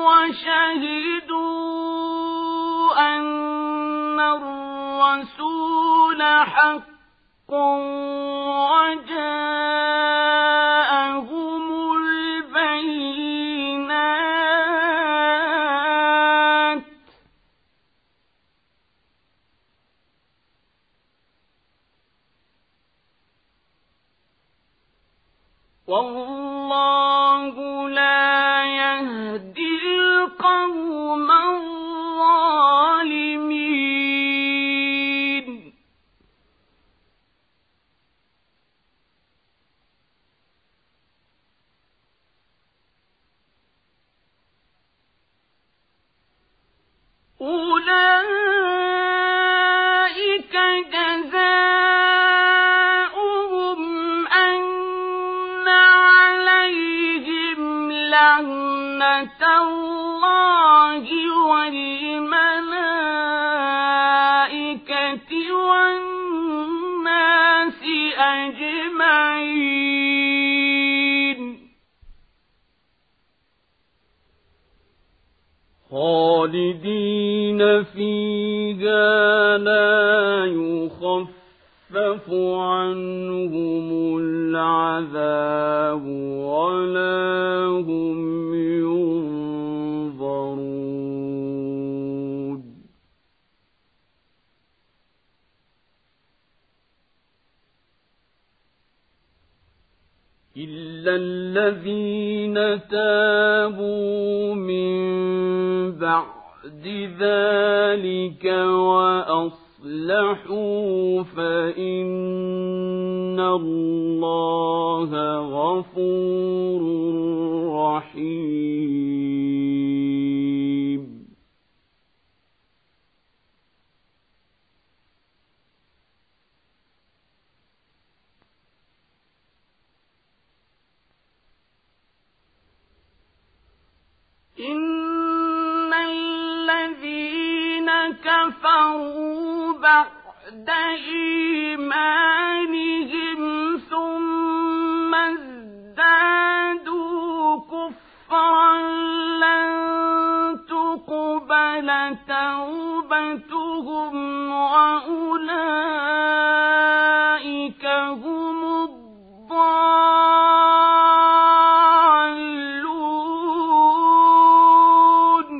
وشهدوا أن الرسول حق وجاءهم البينات والله لا يهدي القوم الظالمين أولئك جزاؤهم أن عليهم لعنة الله والملائكة والناس أجمعين يُخَفَّفُ عَنْهُمُ الْعَذَابُ وَلَا هُمْ يُنظَرُونَ إِلَّا الَّذِينَ تَابُوا مِن بَعْدِ ذَلِكَ وَأَصْلَحُوا فَإِنَّ اللَّهَ غَفُورٌ رَّحِيمٌ إِنَّ الَّذِينَ كَفَرُوا بَعْدَ إِيمَانِهِمْ ثُمَّ ازْدَادُوا كُفْرًا لَّن تُقْبَلَ تَوْبَتُهُمْ وَأُولَٰئِكَ هُمُ الضَّالُّونَ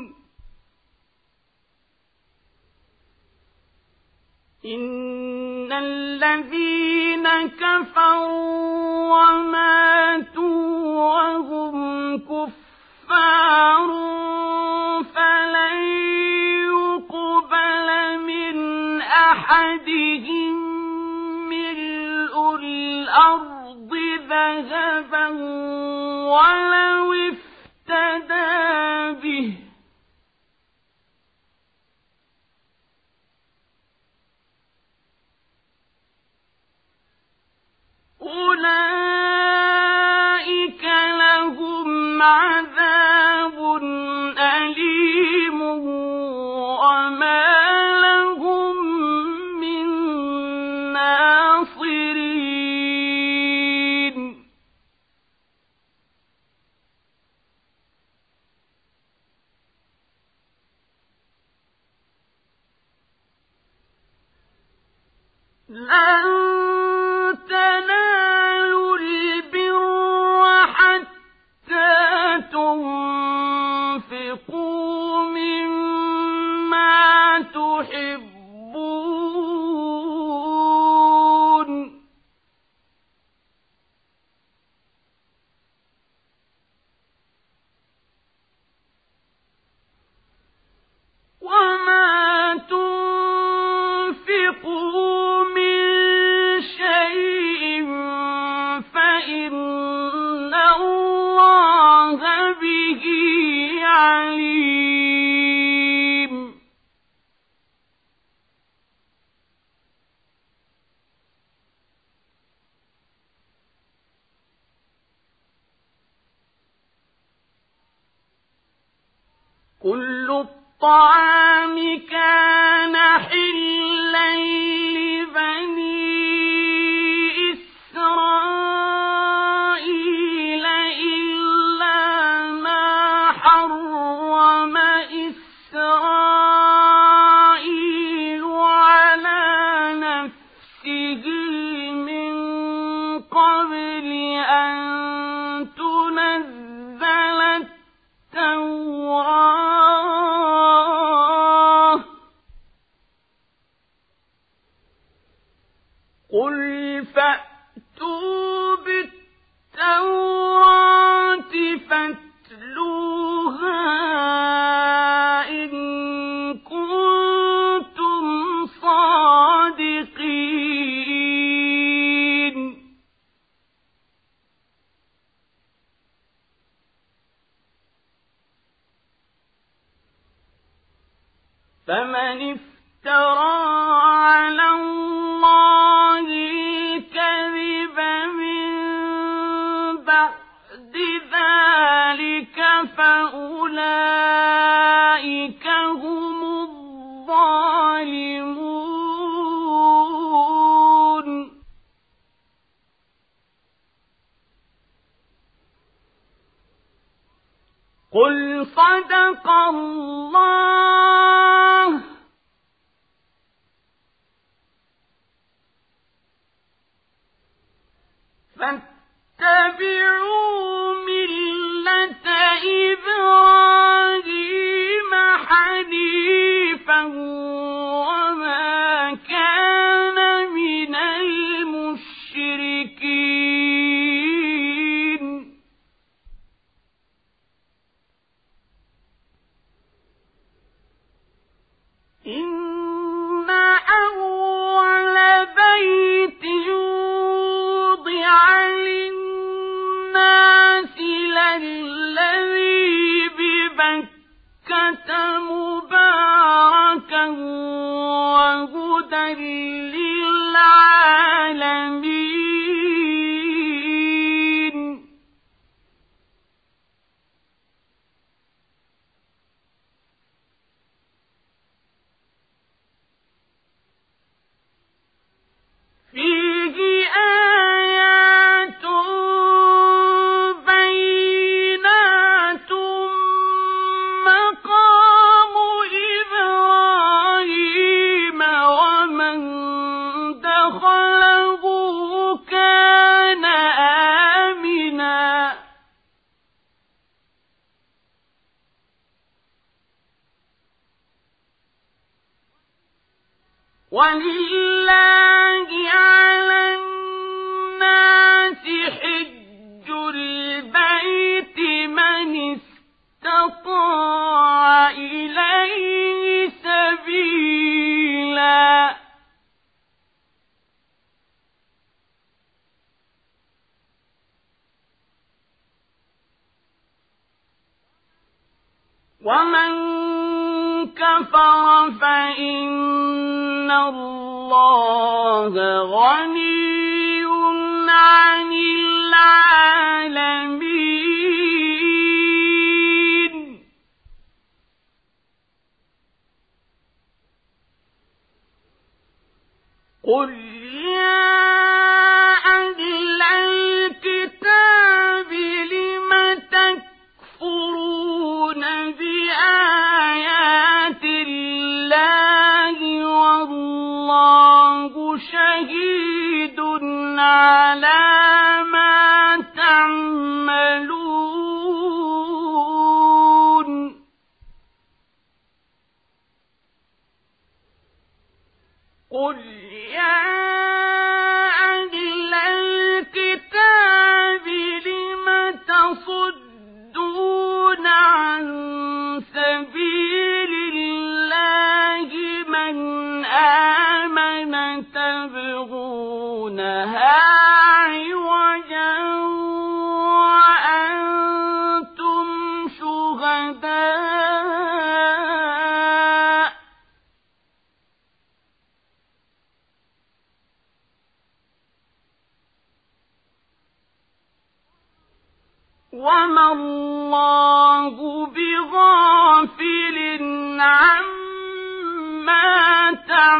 إِنَّ الَّذِينَ كَفَرُوا وَمَاتُوا وَهُمْ كُفَّارٌ فَلَن يُقْبَلَ مِنْ أَحَدِهِم مِّلْءُ الْأَرْضِ ذَهَبًا وَلَوِ افْتَدَىٰ بِهِ أُولَئِكَ لَهُمْ عَذَابٌ أَلِيمٌ وَمَا لَهُم مِّن نَّاصِرِينَ لَن تَنَالُوا الْبِرَّ حَتَّىٰ تُنفِقُوا مِمَّا تُحِبُّونَ وَمَا تُنفِقُوا مِن شَيْءٍ فَإِنَّ اللَّهَ بِهِ عَلِيمٌ كُلُّ الطَّعَامِ كَانَ حِلًّا لِّبَنِي إِسْرَائِيلَ إِلَّا مَا حَرَّمَ إِسْرَائِيلُ عَلَىٰ نَفْسِهِ مِن قَبْلِ أَن تُنَزَّلَ التَّوْرَاةُ قُلْ فَأْتُوا بِالتَّوْرَاةِ فَاتْلُوهَا إِن كُنتُمْ صَادِقِينَ فَمَنِ افْتَرَىٰ عَلَى اللَّهِ الْكَذِبَ مِن بَعْدِ ذَلِكَ فَأُولَٰئِكَ هُمُ الظَّالِمُونَ قُلْ صَدَقَ اللَّهُ فاتبعوا ملة إبراهيم حنيفا وما كان من المشركين إن أول بيت وضع للناس للذي ببكة مباركا وهدى للعالمين فيه آيات بينات مقام إبراهيم ومن دخله كان آمنا ولله على الناس حج البيت من استطاع إليه سبيلا ومن كفر فإن الله غني عن العالمين قل يا أهل الكتاب لم تكفرون بآيات الله والله شهيد على ما تعملون قل يا أهل الكتاب لم تصدون عن سبيل الله من آمن تبغونها عوجا وأنتم شهداء وما الله بغافل عما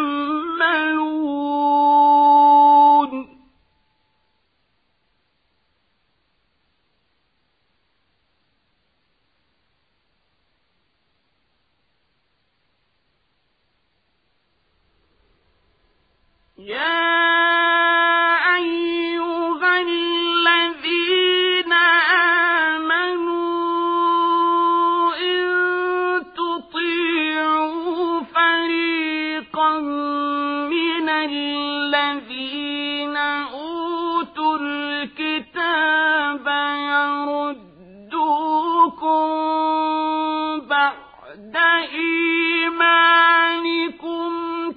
تعملون يا أيها الذين آمنوا إن تطيعوا فريقا من الذين أوتوا الكتاب يردوكم بعد إيمانكم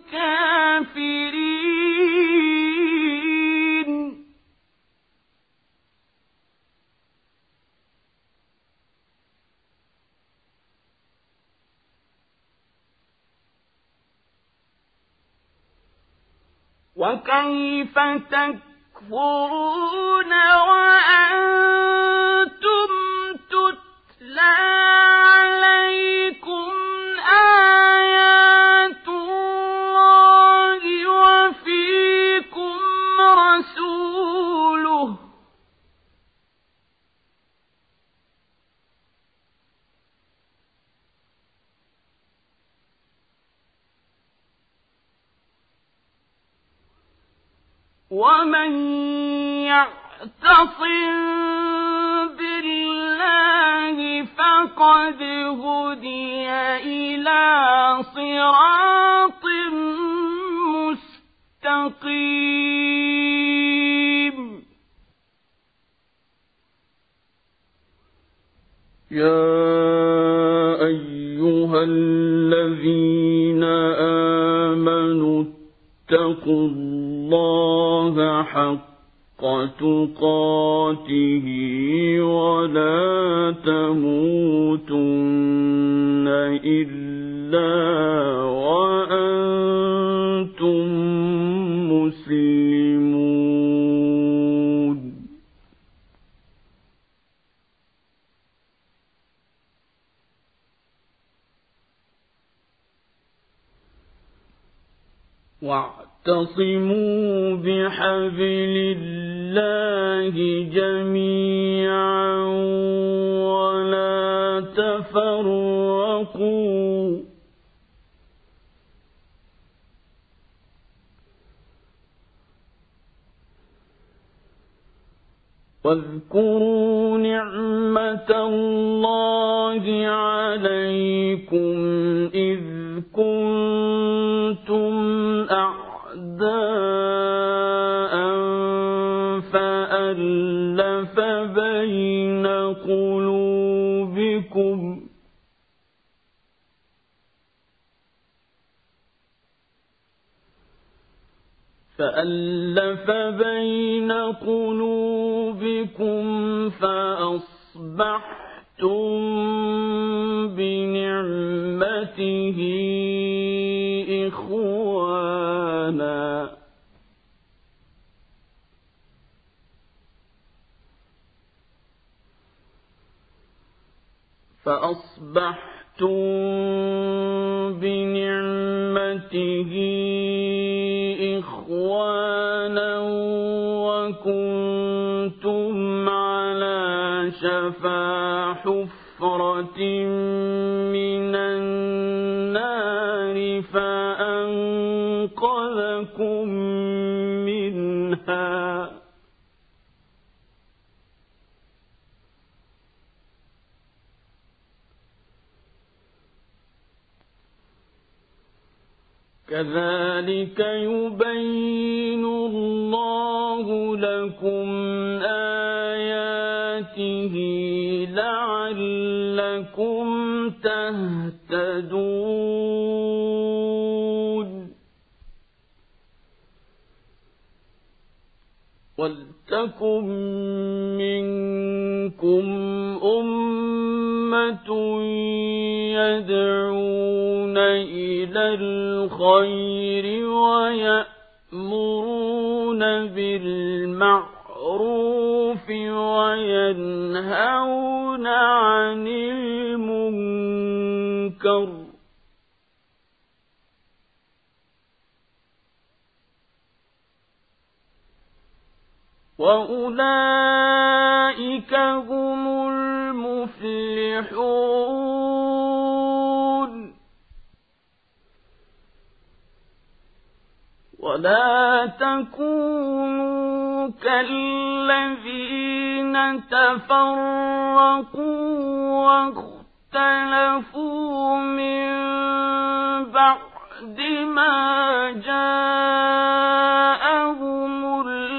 كافرين وكيف تكفرون وأنتم تتلى عليكم آيات الله وفيكم رسوله ومن يعلم واعتصم بالله فقد هدي إلى صراط مستقيم. يا أيها الذين آمنوا اتقوا الله حق تقاته ولا تموتن إلا وأنتم مسلمون. واعتصموا بحبل الله جميعا ولا تفرقوا. واذكروا نعمة الله عليكم إذ كنتم أعداء فألف بين قلوبكم فألف بين قلوبكم فأصبحتم بنعمته إخوانا فأصبحتم بنعمته إخوانا وكنتم على شفا حفرة من النار فأنقذكم منها. كذلك يبين الله لكم آياته لعلكم تهتدون. ولتكن منكم أمة يدعون إلى الخير ويأمرون بالمعروف وينهون عن المنكر وأولئك هم المفلحون. ولا تكونوا كالذين تفرقوا واختلفوا من بعد ما جاءهم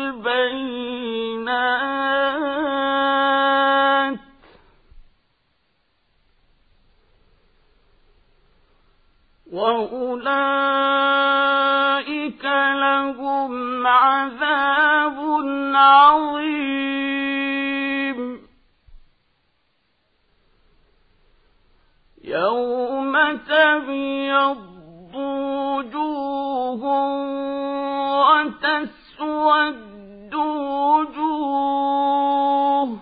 البينات وأولئك لهم عذاب عظيم. يوم تبيض وجوه وتسود وجوه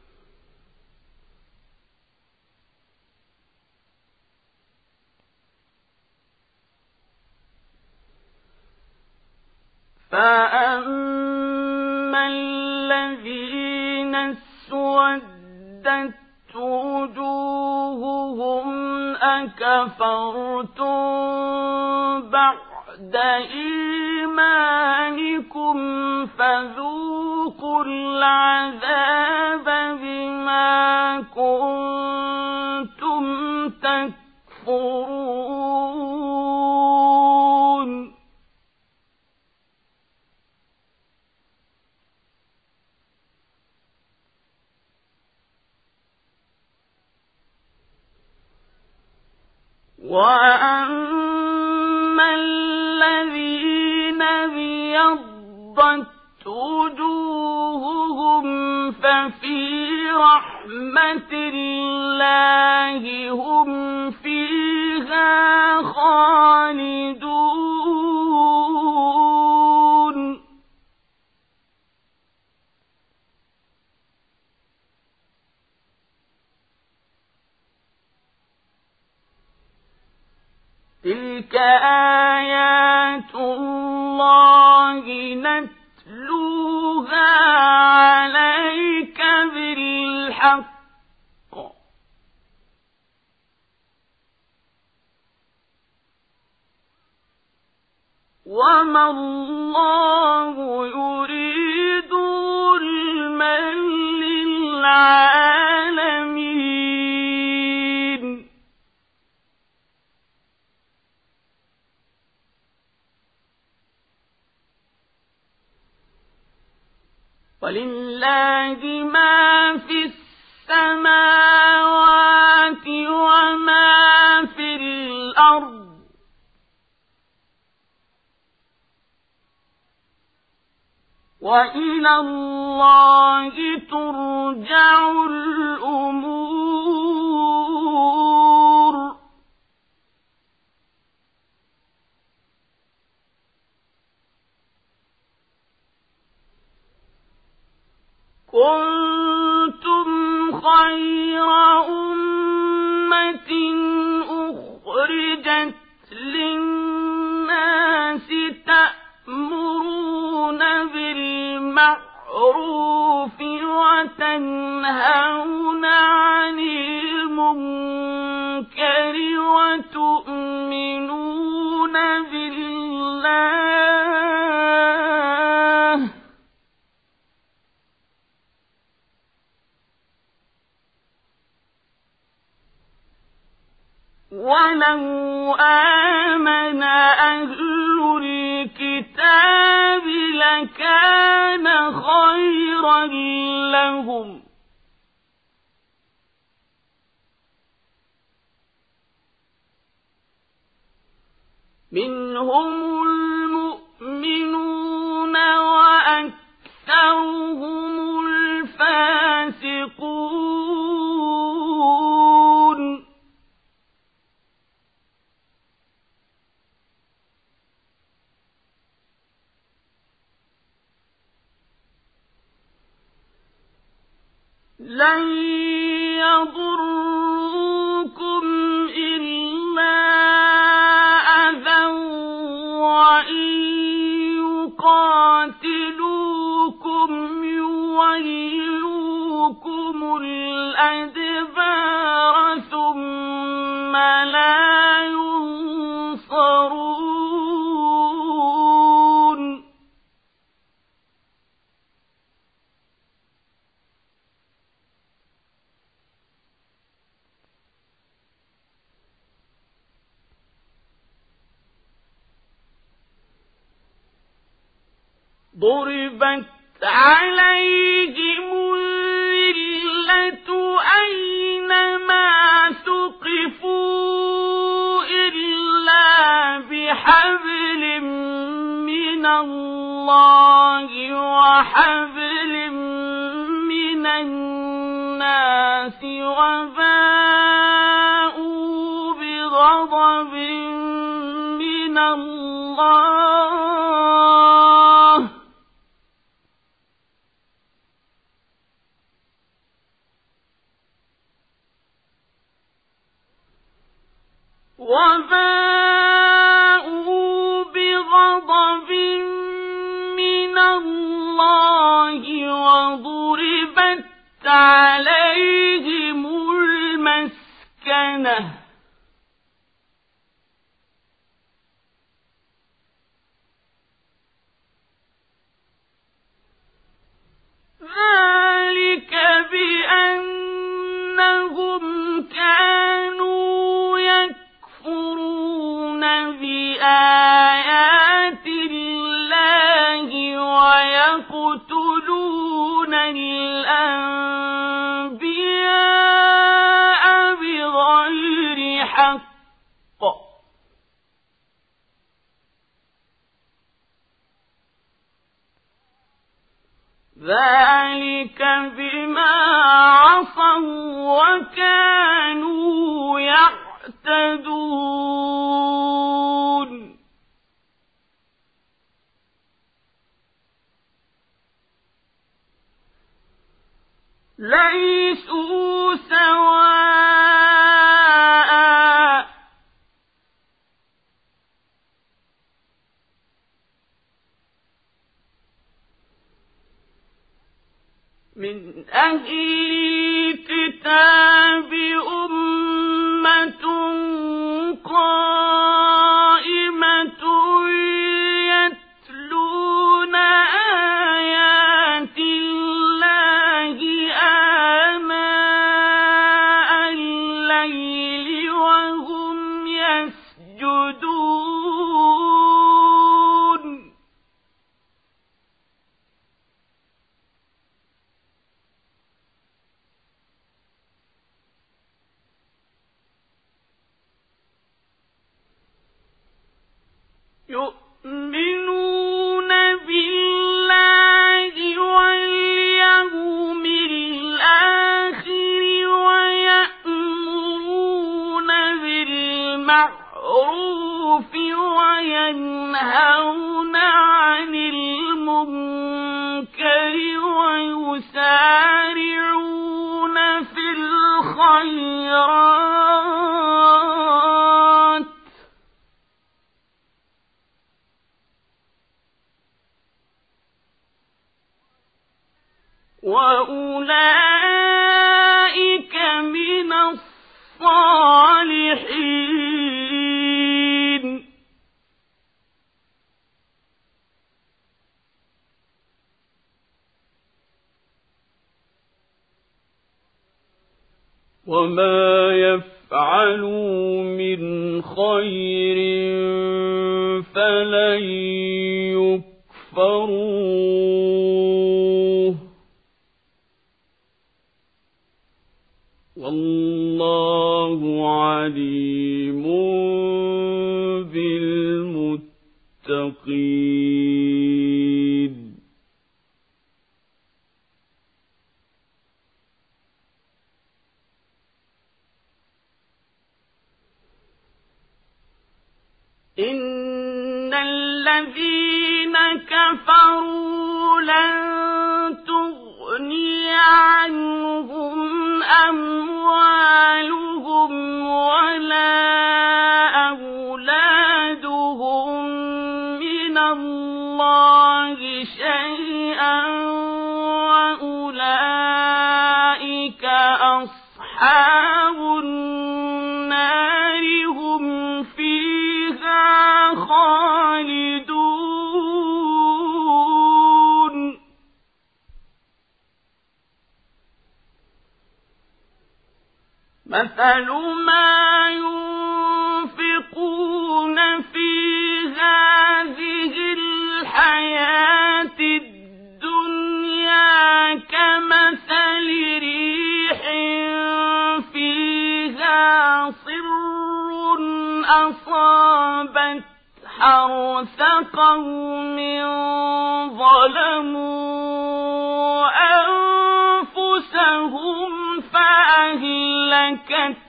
فأما الذين اسودت وجوههم أكفرتم بعد إيمانكم فذوقوا فذوقوا العذاب بما كنتم تكفرون وأما الذين ابيضت وجوههم ففي رحمة الله هم فيها خالدون تلك آيات الله نتلوها عليك بالحق وما الله يريد ظلما للعالمين ولله ما في السماوات وما في الأرض وإلى الله ترجع الأمور كنتم خير أمة أخرجت للناس تأمرون بالمعروف وتنهون عن المنكر وتؤمنون بالله ولو آمن أهل الكتاب لكان خيرا لهم منهم المؤمنون وأكثرهم الفاسقون لن يضروكم إلا أذى وإن يقاتلوكم يولوكم الأدبار ثم لا ينصرون ضربت عليهم الذلة أينما ثقفوا إلا بحبل من الله وحبل من الناس وباءوا بغضب من الله وباءوا بغضب من الله وضربت عليهم المسكنة الأنبياء بغير حق ذلك بما عصوا وكانوا يعتدون ليسوا سواء من أهل الكتاب أمة قائمة يتلون آيات الله آناء الليل وهم يسجدون يؤمنون بالله واليوم الآخر ويأمرون بالمعروف وينهون عن المنكر ويسارعون في الخيرات وأولئك من الصالحين وما يفعلوا من خير فلن يكفروه والله عليم بالمتقين إن الذين كفروا لن تغني عنهم أموالهم ولا أولادهم من الله شيئا وأولئك أصحاب النار هم فيها خالدون مثل ما ينفقون في هذه الحياة الدنيا كمثل ريح فيها صر أصابت حرث قوم ظلموا أنفسهم فأهلكته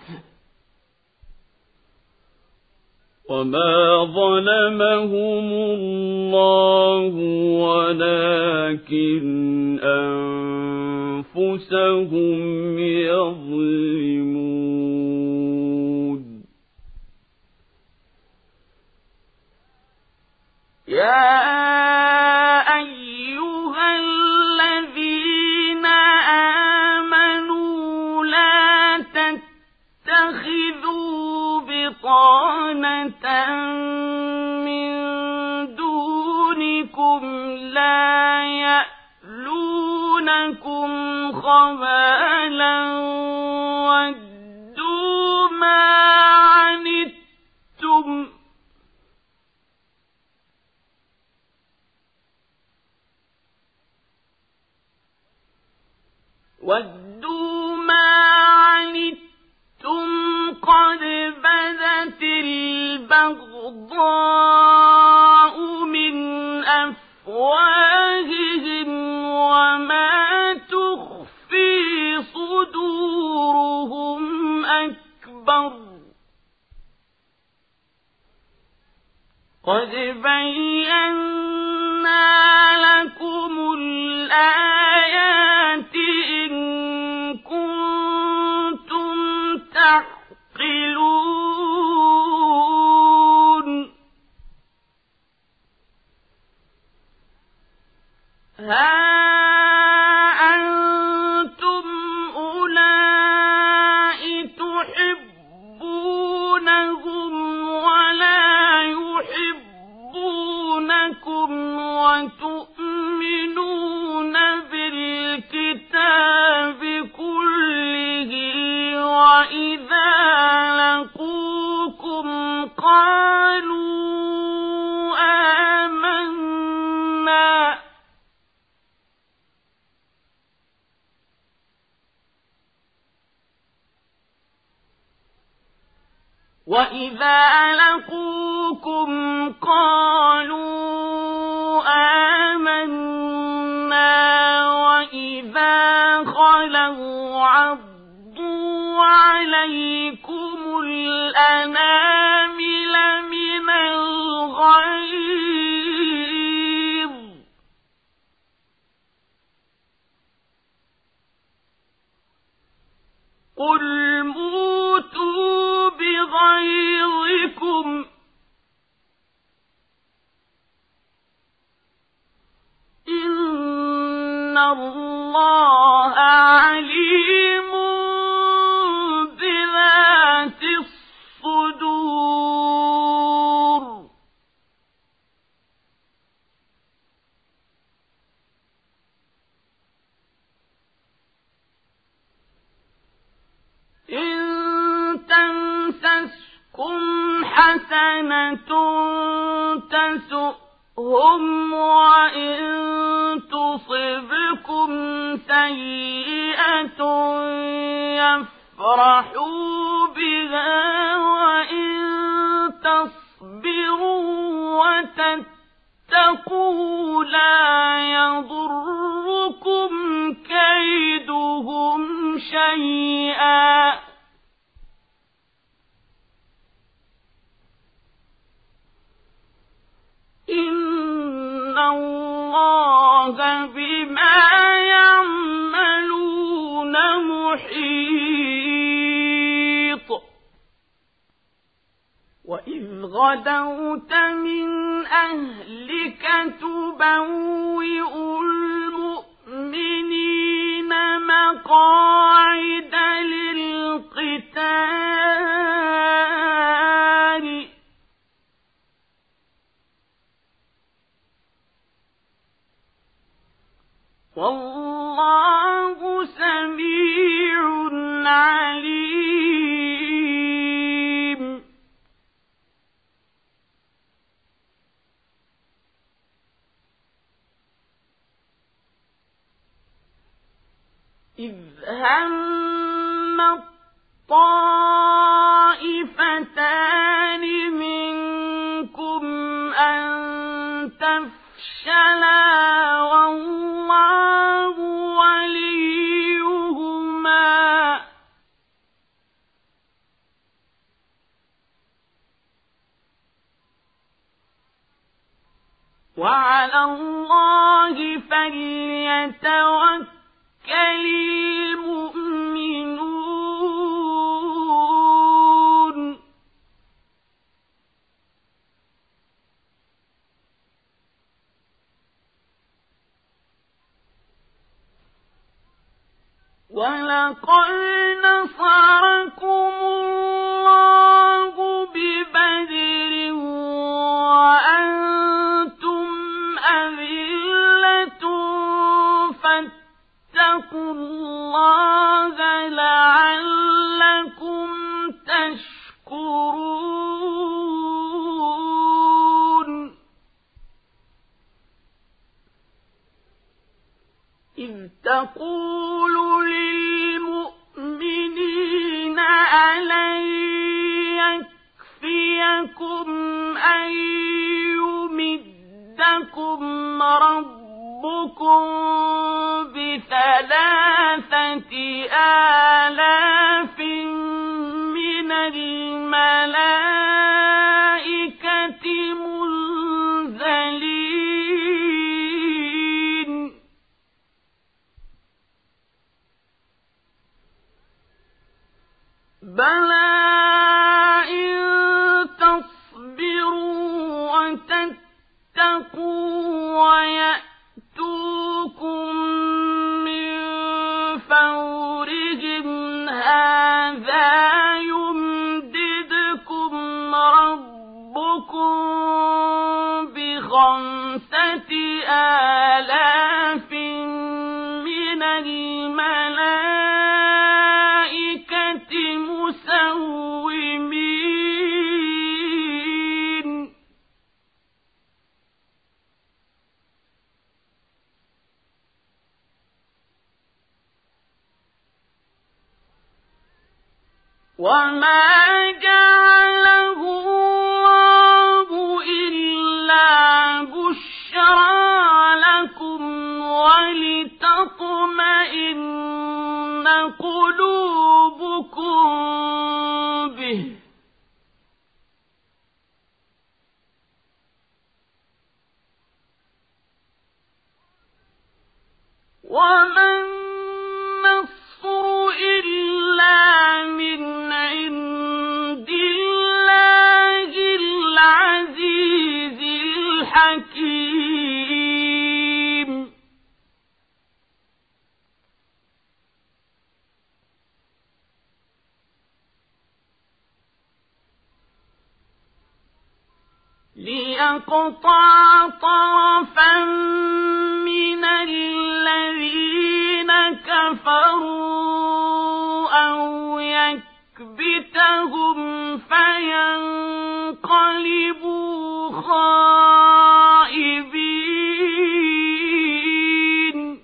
وما ظلمهم الله ولكن أنفسهم يظلمون يا أيها الذين آمنوا لا تتخذوا بطانة من دونكم لا يألونكم خبالا ودوا ما عنتم وَدُّوا مَا عَنِتُّمْ قَدْ بَدَتِ الْبَغْضَاءُ مِنْ أَفْوَاهِهِمْ وَمَا تُخْفِي صُدُورُهُمْ أَكْبَرُ قَدْ بَيَّنَّا لَكُمُ الْآيَاتِ إِن كُنتُمْ تَعْقِلُونَ هَا أَنتُمْ أُولَاءِ تُحِبُّونَهُمْ وَلَا يُحِبُّونَكُمْ وَتُؤْمِنُونَ بِالْكِتَابِ كُلِّهِ وَإِذَا لَقُوكُمْ قَالُوا آمَنَّا وَإِذَا لَقُوكُمْ قَالُوا آمَنَّا وَإِذَا خَلَوْا عَضُّوا عَلَيْكُمُ الْأَنَامِلَ مِنَ الْغَيْظِ قُلْ مُوتُوا بِغَيْظِكُمْ إِنَّ اللَّهَ عَلِيمٌ بِذَاتِ الصُّدُورِ إِن تَمْسَسْكُمْ حَسَنَةٌ تَسُؤْهُمْ وَإِن تُصِبْكُمْ سَيِّئَةٌ يَفْرَحُوا بِهَا وَإِن تَصْبِرُوا وَتَتَّقُوا لَا يَضُرُّكُمْ كَيْدُهُمْ شَيْئًا إِنَّ اللَّهَ بِمَا يَعْمَلُونَ مُحِيطٌ وَإِذْ غَدَوْتَ مِنْ أَهْلِكَ تُبَوِّئُ الْمُؤْمِنِينَ مَقَاعِدَ لِلْقِتَالِ وَاللَّهُ سَمِيعٌ عَلِيمٌ إِذْ هَمَّ الطَّائِفَتَانِ مِنكُمْ أَن تَفْشَلَا وَاللَّهُ وَلِيُّهُمَا وَعَلَى اللَّهِ فَلْيَتَوَكَّلِ الْمُؤْمِنُونَ وَلَقَدْ نَصَرَكُمُ اللَّهُ بِبَدْرٍ وَأَنتُمْ أَذِلَّةٌ فَاتَّقُوا اللَّهَ لَعَلَّكُمْ تَشْكُرُونَ إذ تقول للمؤمنين ألن يكفيكم أن يمدكم ربكم بثلاثة آلاف من الملائكة منزلين بلى إن تصبروا وتتقوا ويأتوكم من فورهم هذا يمددكم ربكم بخمسة آلاف من الملائكة مسومين وما جعله الله إلا بشرى لكم ولتطمئن قلوبكم به وما النصر إلا من عند الله العزيز الحكيم ليقطع طرفا من الذين كفروا أو يكبتهم فينقلبوا خائبين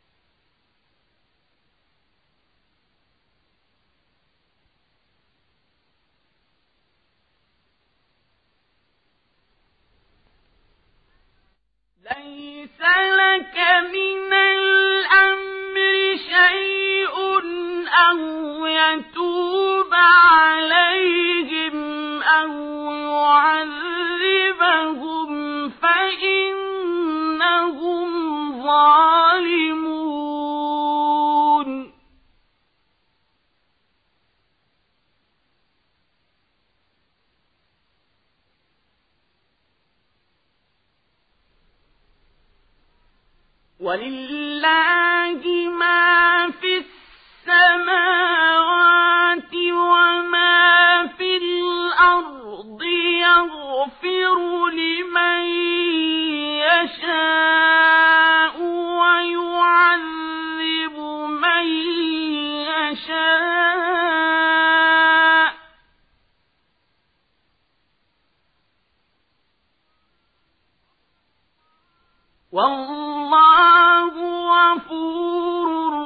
ليس لك من الأمر شيء أو يتوب عليهم أو يعذبهم فإنهم ظالمون ولله ما في السماوات وما في الأرض يغفر لمن يشاء ويعذب من يشاء والله غفور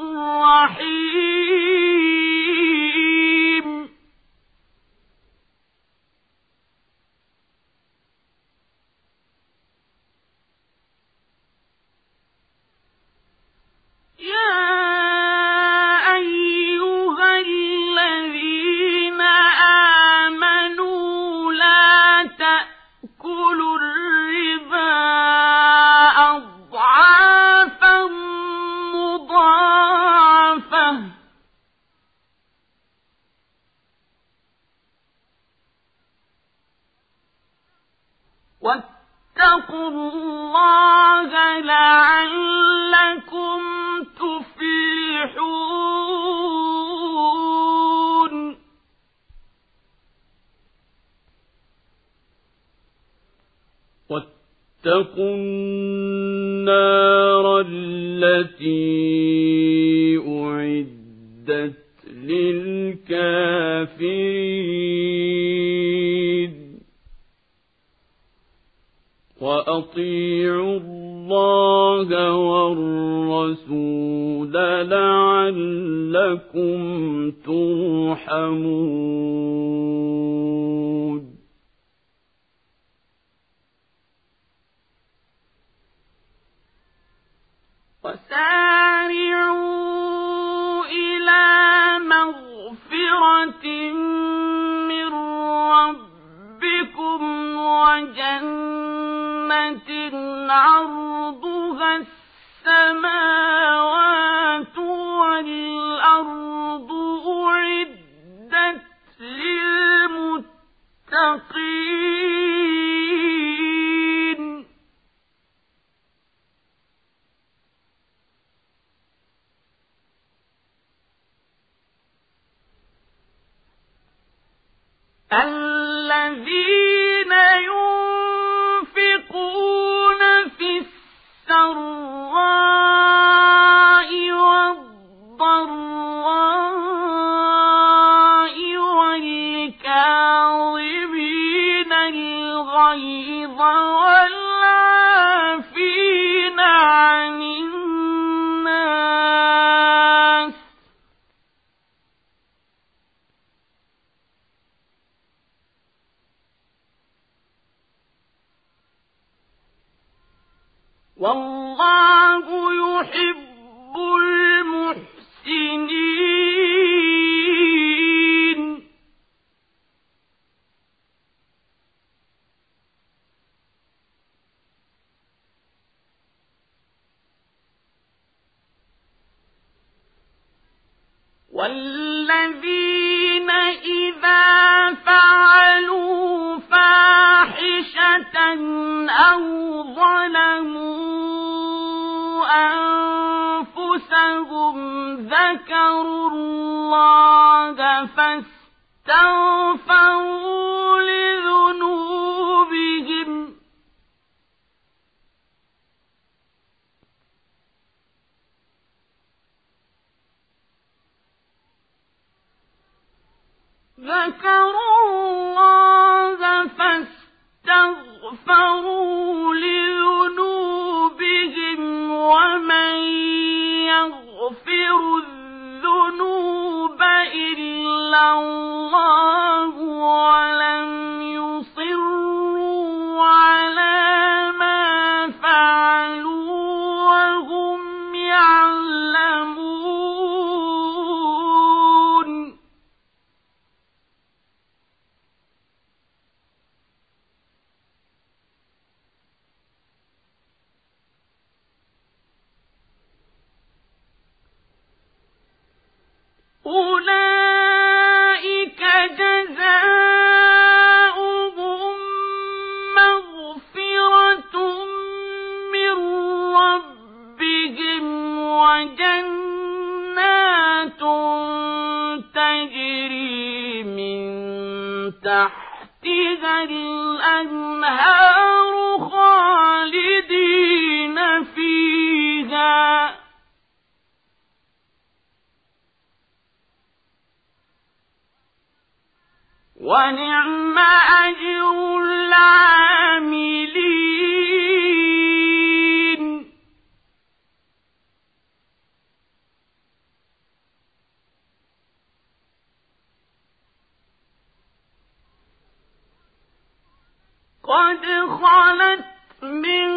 رحيم يا أيها الذين آمنوا لا تأكلوا الربا أضعافا مضاعفة واتقوا الله لعلكم تفلحون واتقوا النار التي أعدت للكافرين وأطيعوا الله والرسول لعلكم ترحمون وسارعوا إلى مغفرة من ربكم وجنة عرضها السماوات والأرض أعدت للمتقين الذين ينفقون في السراء والضراء والكاظمين الغيظ والعافين عن الناس والله يحب المحسنين والذين إذا فعلوا فاحشة أو ظلموا أنفسهم ذكروا الله فاستغفروا لذنوبهم ذكروا الله فاستغفروا لذنوبهم ومن يغفر الذنوب إلا الله ولم يصروا على ما فعلوا وهم يعلمون أولئك جزاؤهم مغفرة من ربهم وجنات تجري من تحتها الأنهار خالدين فيها ونعم أجر العاملين قد خلت من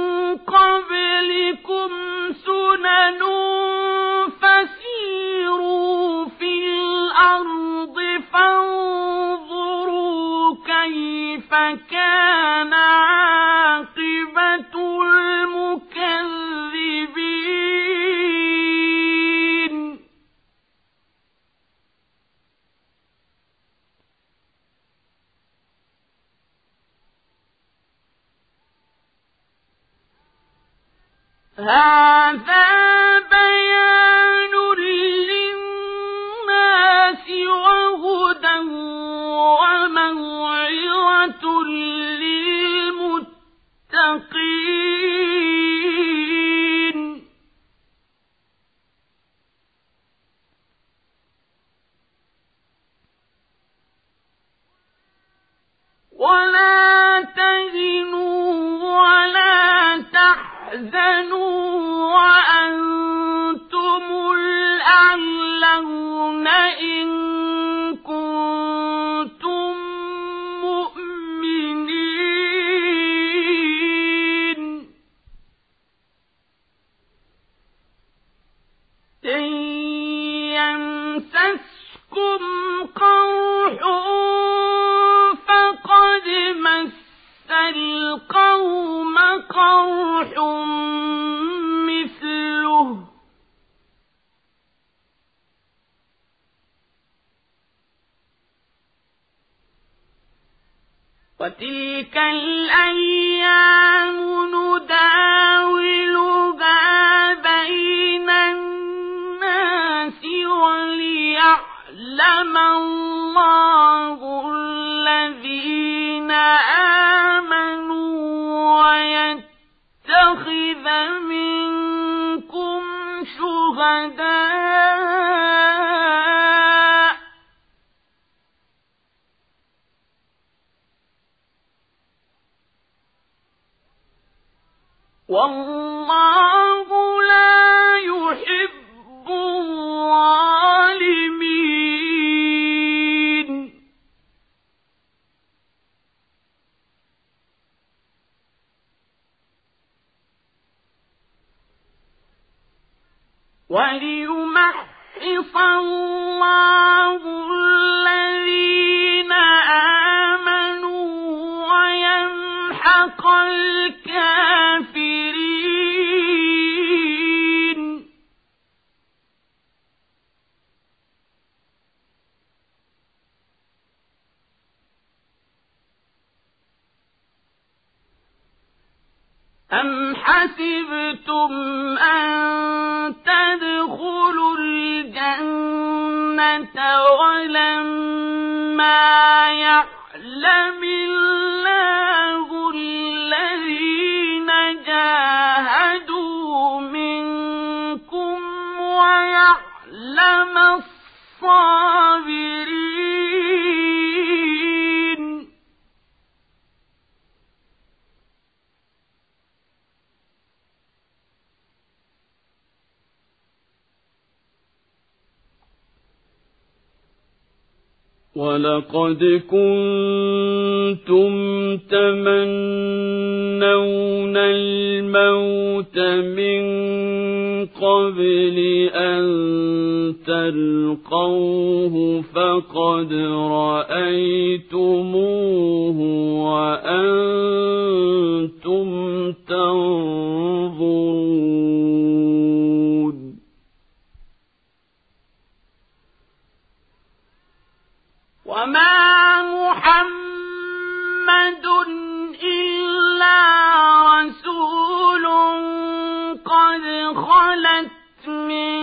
قبلكم سنن فسيروا في الأرض فانظروا كيف كان عاقبة المكذبين هذا بيان للناس وهدى وموعظة للمتقين ولا تهنوا ولا تحزنوا تحزنوا وأنتم الأعلون إن كنتم مؤمنين إن يمسسكم قرح فقد مس القوم قرح مثله وتلك الأيام نداولها بين الناس وليعلم الله الذين آمنوا ويتخذ منكم شهداء والله لا يحب الظالمين وليمحص الله الذين آمنوا ويمحق الكافرين أم حسبتم أن تدخلوا الجنة ولما يعلم الله الذين جاهدوا منكم ويعلم الصابرين ولقد كنتم تمنون الموت من قبل أن تلقوه فقد رأيتموه وأنتم تنظرون وما محمد إلا رسول قد خلت من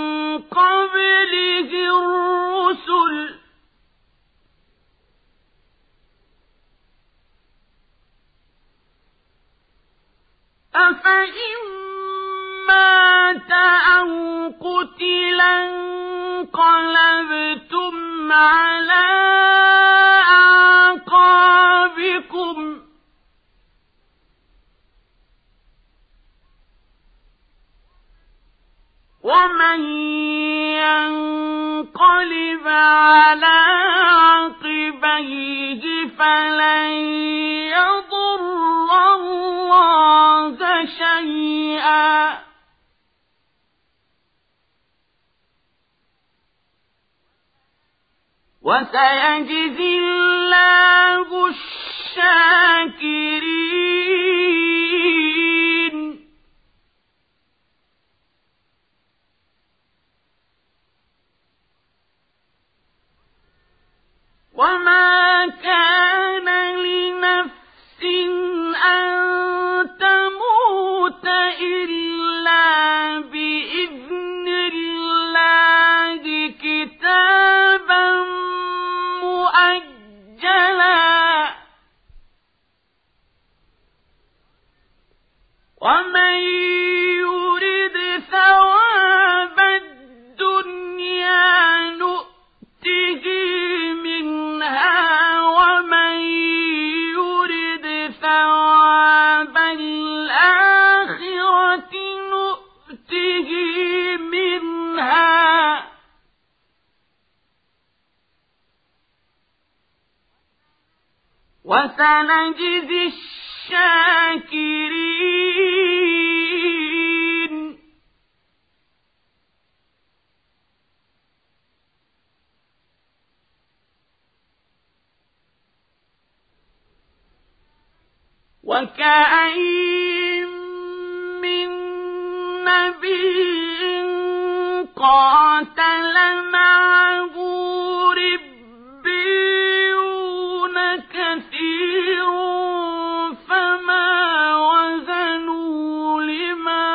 قبله الرسل أفإن مات أو قتلا انقلبتم على أعقابكم ومن ينقلب على عقبيه فلن يضر الله شيئا وسيجزي الله الشاكرين وما كان لنفس أن تموت إلا بإذن الله كتابا مؤجلا ومن يرد ثواب الدنيا نؤته منها ومن وسنجزي الشاكرين وكأين من نبي قاتل معه ربيون كثير فما وزنوا لما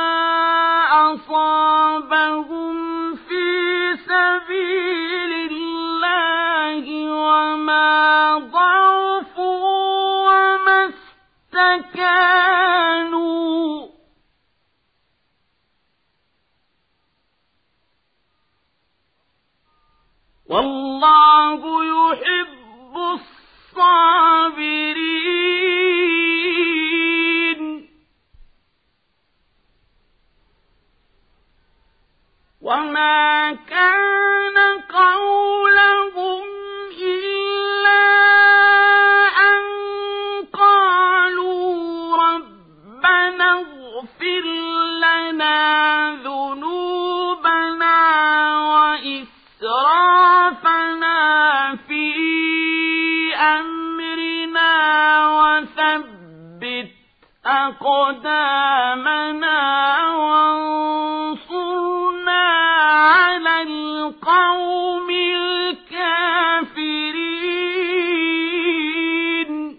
أصابهم في سبيل الله وما ضعفوا وما استكانوا والله يحب الصابرين وما كان قولهم إلا أن قالوا ربنا اغفر لنا ذنوبنا وإسرافنا في أمرنا وثبت أقدامنا وانصرنا على القوم الكافرين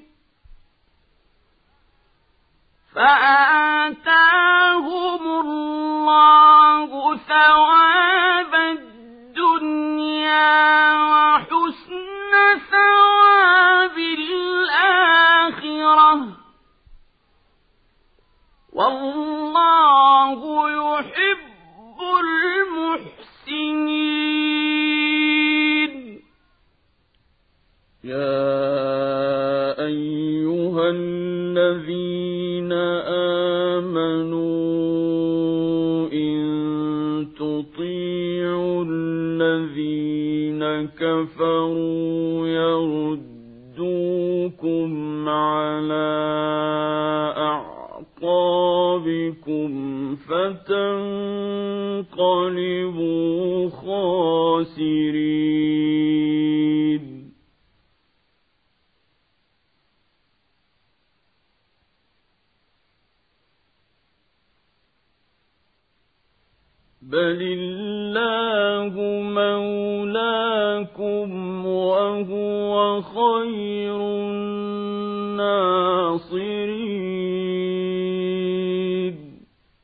فآتاهم الله ثواب الدنيا وحسن ثواب الآخرة والله يحب المحسنين يا أيها الذين آمنوا إن تطيعوا الذين كفروا يردوكم على أعقابكم فتنقلبوا خاسرين بل الله مولاكم وهو خير الناصرين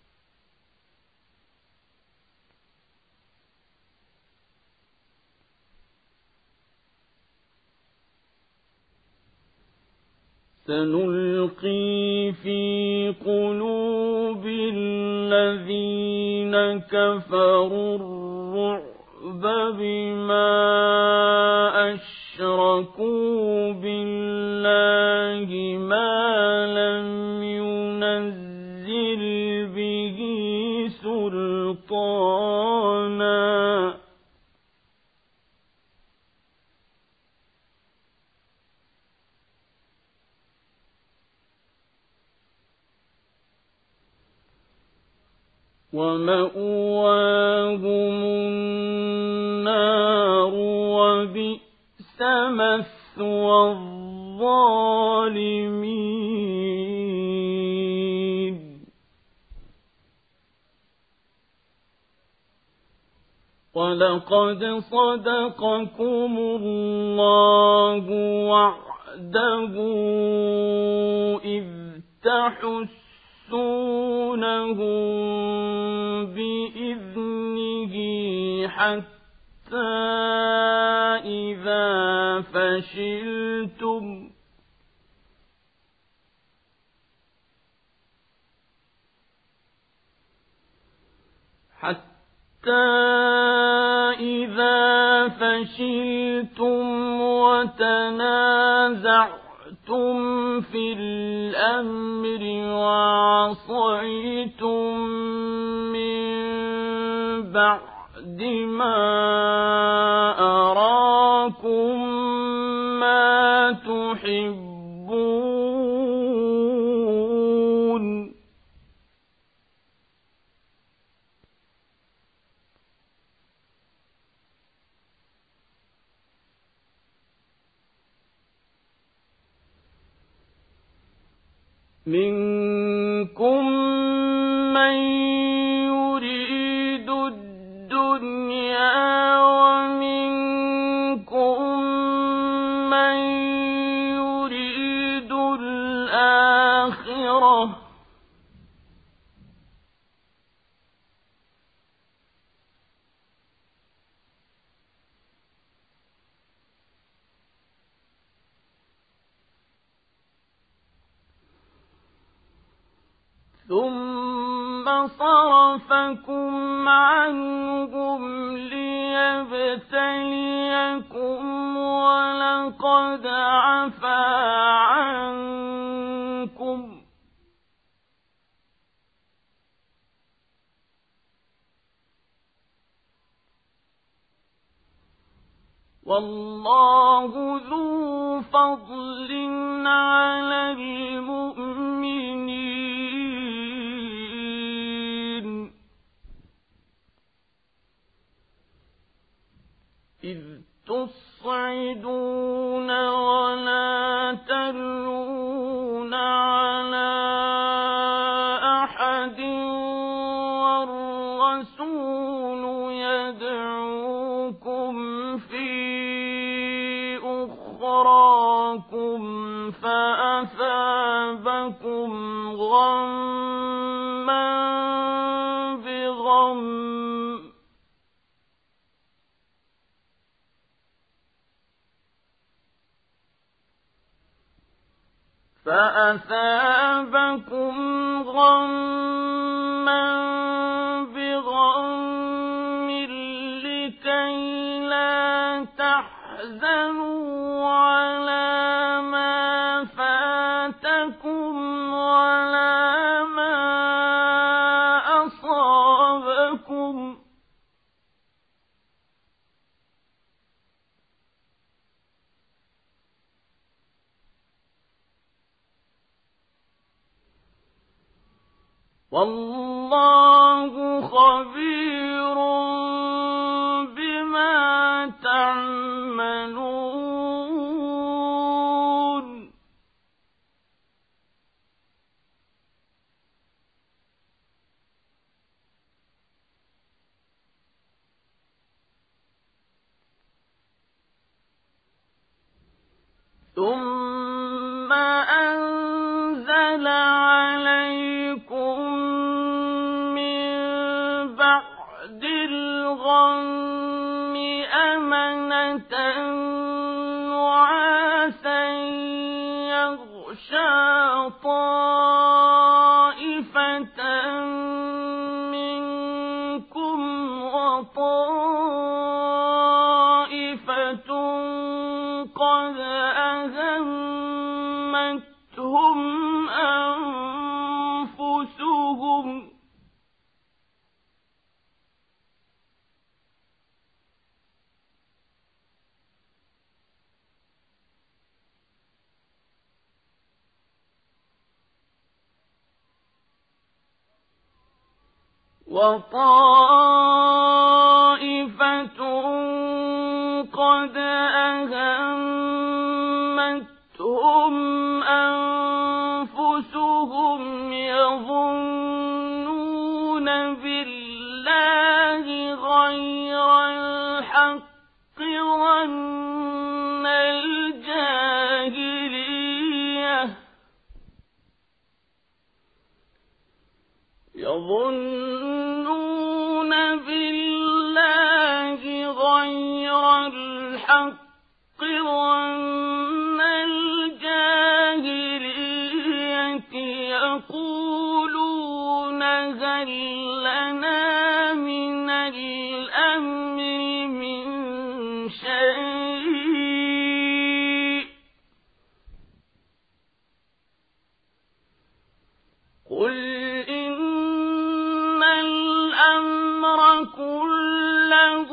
سنلقي في قلوب الذين كفروا الرعب بما أشركوا بالله ما لم ينزل به سلطانا ومأواهم النار وبئس مثوى الظالمين ولقد صدقكم الله وعده إذ تحسون يحسونهم بإذنه حتى إذا فشلتم حتى إذا فشلتم وتنازعتم في الأمر وعصيتم من بعد ما أراكم ما تحبون منكم من يريد الدنيا ومنكم من يريد الآخرة ثم صرفكم عنهم ليبتليكم ولقد عفا عنكم والله ذو فضل على المؤمنين إذ تصعدون ولا تلوون على أحد والرسول يدعوكم في أخراكم فأثابكم غما بغم فأثابكم غما بغم لكي لا تحزنوا على ما فاتكم ولا ما أصابكم والله خبير بما تعملون ثم أنزل عليكم بعد الغم أمنة نعاسا يغشى طائفة منكم وطائفة قد أهمتهم أنفسهم وطائفة قد أهمتهم أنفسهم يظنون بالله غير الحق ظن الجاهلية يظنون بالله غير الحق ظن الجاهلية يقولون هل لنا من الأمر من شيء قل إن الأمر كله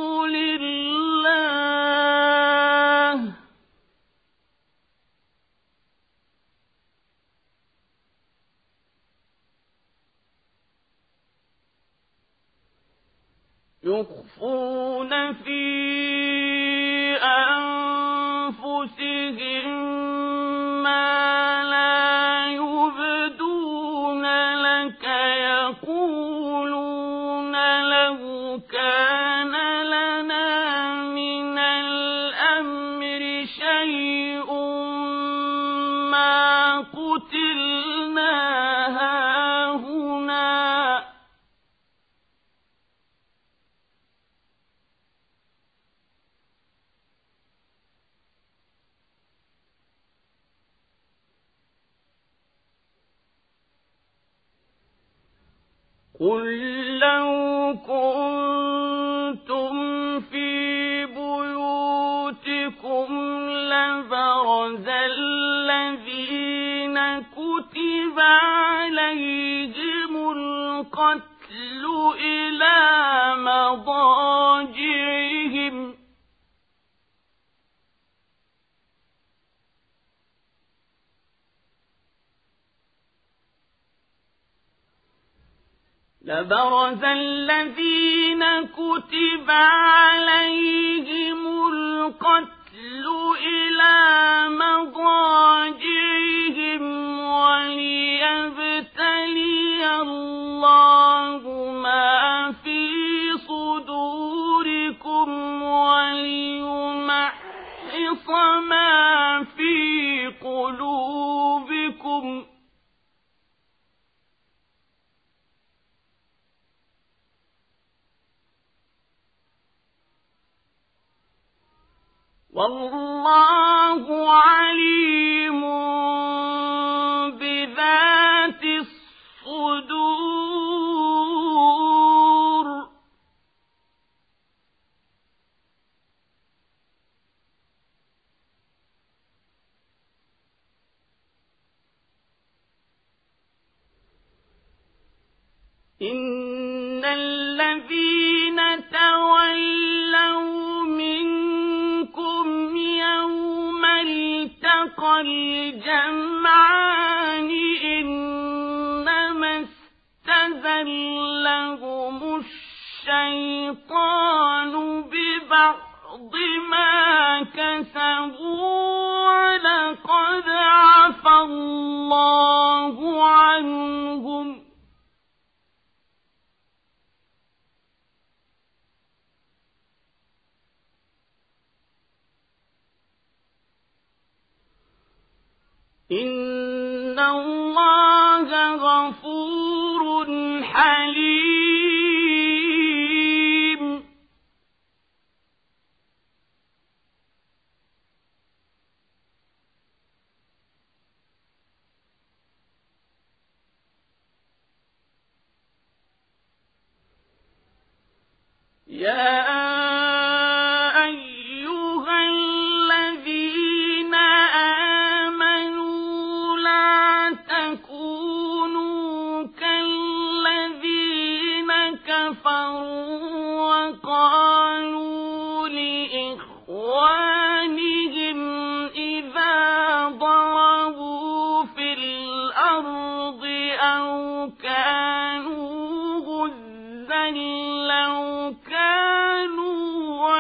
لله يخفون في أنفسهم ما لا يبدون كان لنا من الأمر شيء ما قتلنا هاهنا قل لو كنتم في بيوتكم لبرز الذين كتب عليهم القتل إلى مضاجعهم لبرز الذين كتب عليهم القتل إلى مضاجعهم وليبتلي الله ما في صدوركم وليمحص ما في قلوبكم والله عليم بذات الصدور إن الذين تولوا منكم يوم التقى الجمعان إنما استزلهم الشيطان ببعض ما كسبوا ولقد عفى الله عنهم إن الله غفور حليم يا وقالوا لإخوانهم إذا ضربوا في الأرض أو كانوا غزا لو كانوا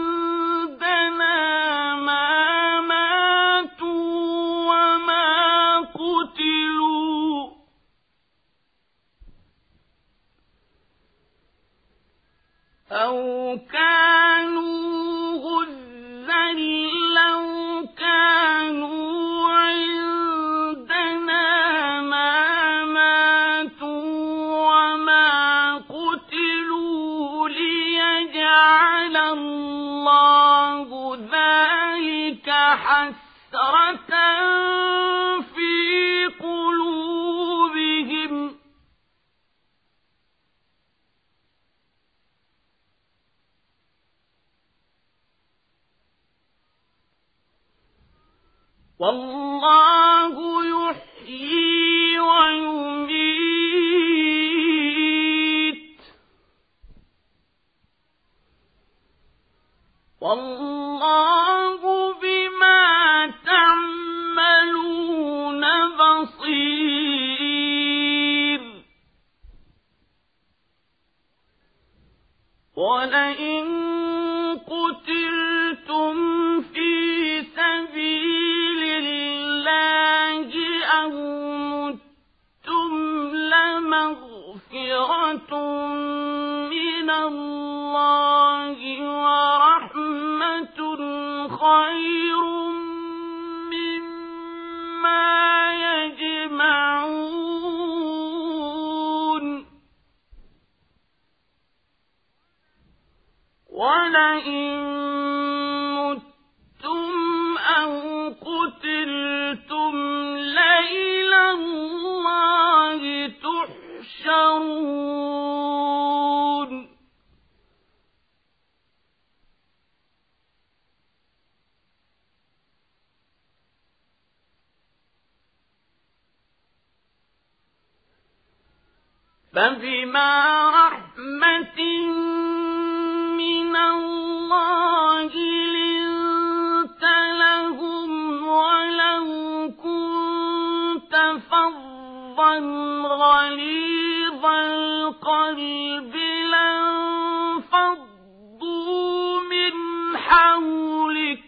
عندنا ما ماتوا وما قتلوا أو كانوا غزا لو كانوا عندنا ما ماتوا وما قتلوا ليجعل الله ذلك حسرة في قلوبهم والله يحيي ويميت والله بما تعملون بصير ولئن قتلتم في سبيل الله أو متم لمغفرة من الله ولئن متم أو قتلتم لإلى الله تحشرون فبما رحمة من الله لنت لهم ولو كنت فظا غليظ القلب لانفضوا من حولك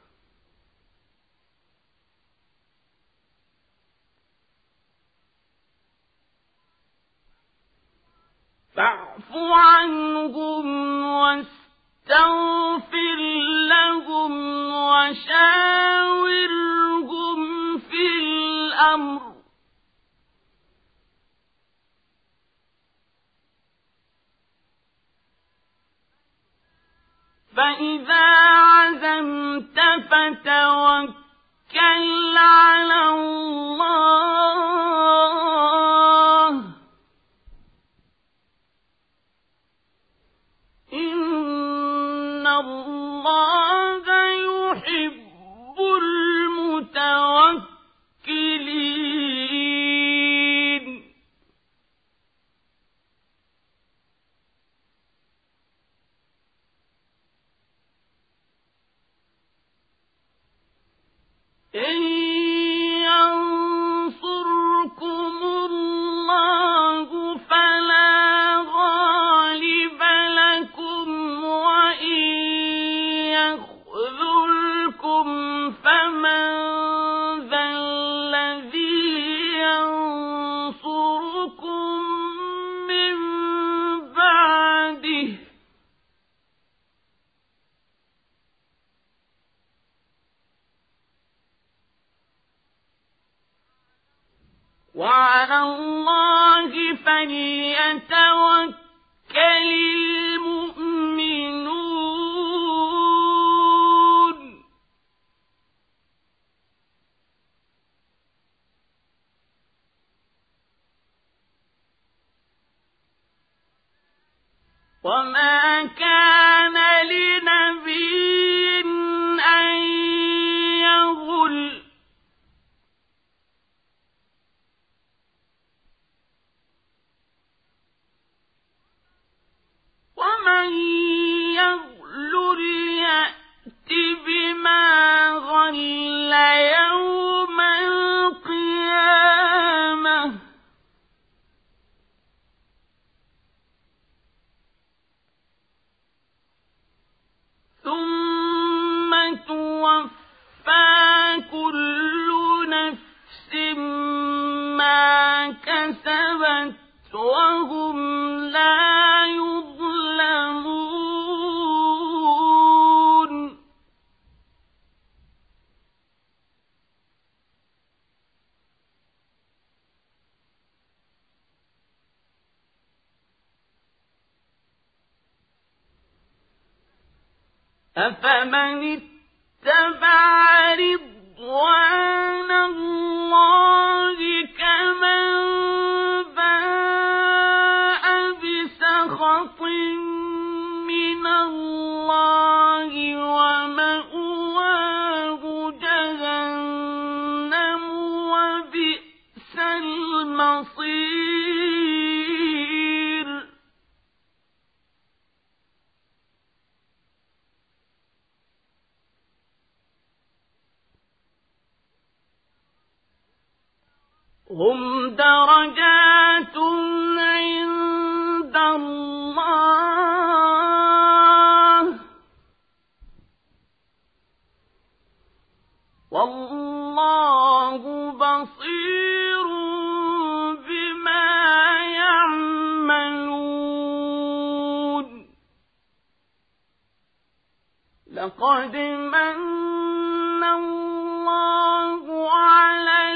فاعف عنهم واستغفر لهم وشاورهم في الأمر فإذا عزمت فتوكل على الله إن الله يحب المتوكلين إن ينصركم الله فلا غالب لكم وإن يخذلكم فمن ذا الذي ينصركم من بعده وعلى الله فليتوكل المؤمنون وما كان لنبي أن يغل ومن يغلل يأت بما غل يوم القيامة ثم توفى كل نفس ما كسبت وهم لا يظلمون أفمن اتبع رضوان الله كمن باء بسخط من الله ومأواه جهنم وبئس المصير هم درجات عند الله والله بصير بما يعملون لقد من الله على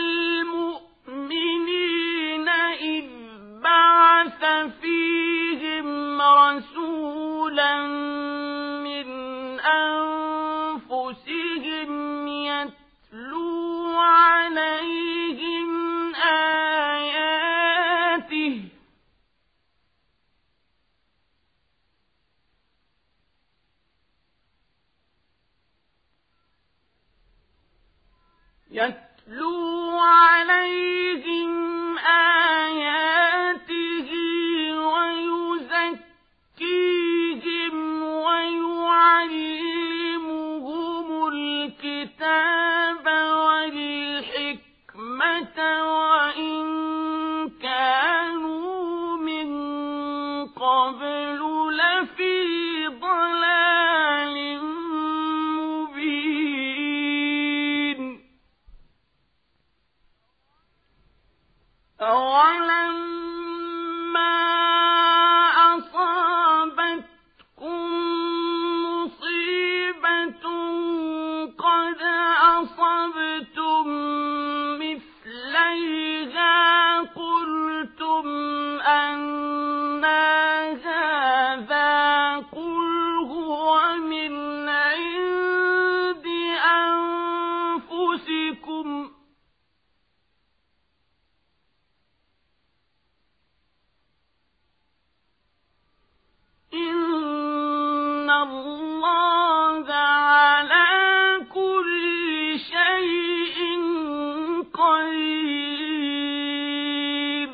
المؤمنين إذ بعث فيهم رسولا يتلو عليهم آياته ويزكيهم ويعلمهم الكتاب والحكمة وإن كانوا من قبل لفي ضلال مبين. أولما أصابتكم مصيبة قد أصبتم مثليها قلتم أنى هذا قل هو من عند أنفسكم إن الله على كل شيء قدير.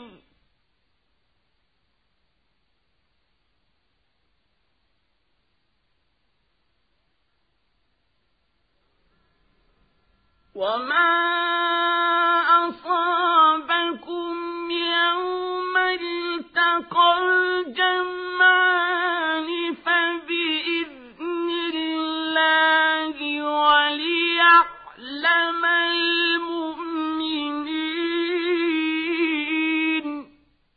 وما أصابكم يوم التقى الجمعان فبإذن الله وليعلم المؤمنين.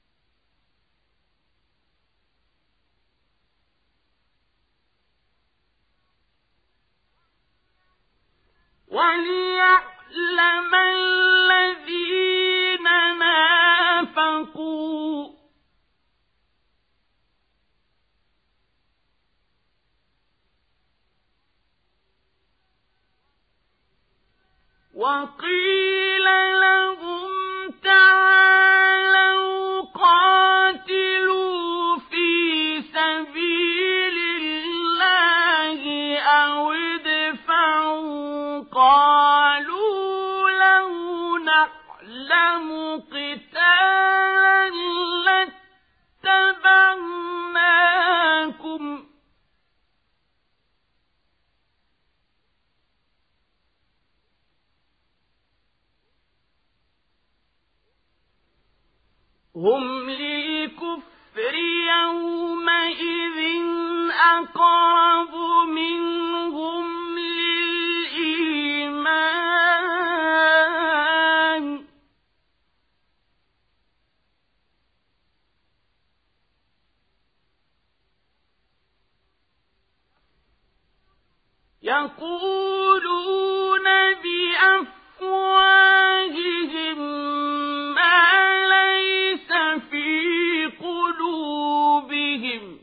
وليعلم الذين نافقوا وقيل لهم تعالوا قاتلوا في سبيل الله أو ادفعوا قالوا لو نعلم قتالا لاتبعناكم هم للكفر يومئذ أقرب منهم للإيمان يقولون بأفواههم ما ليس في قلوبهم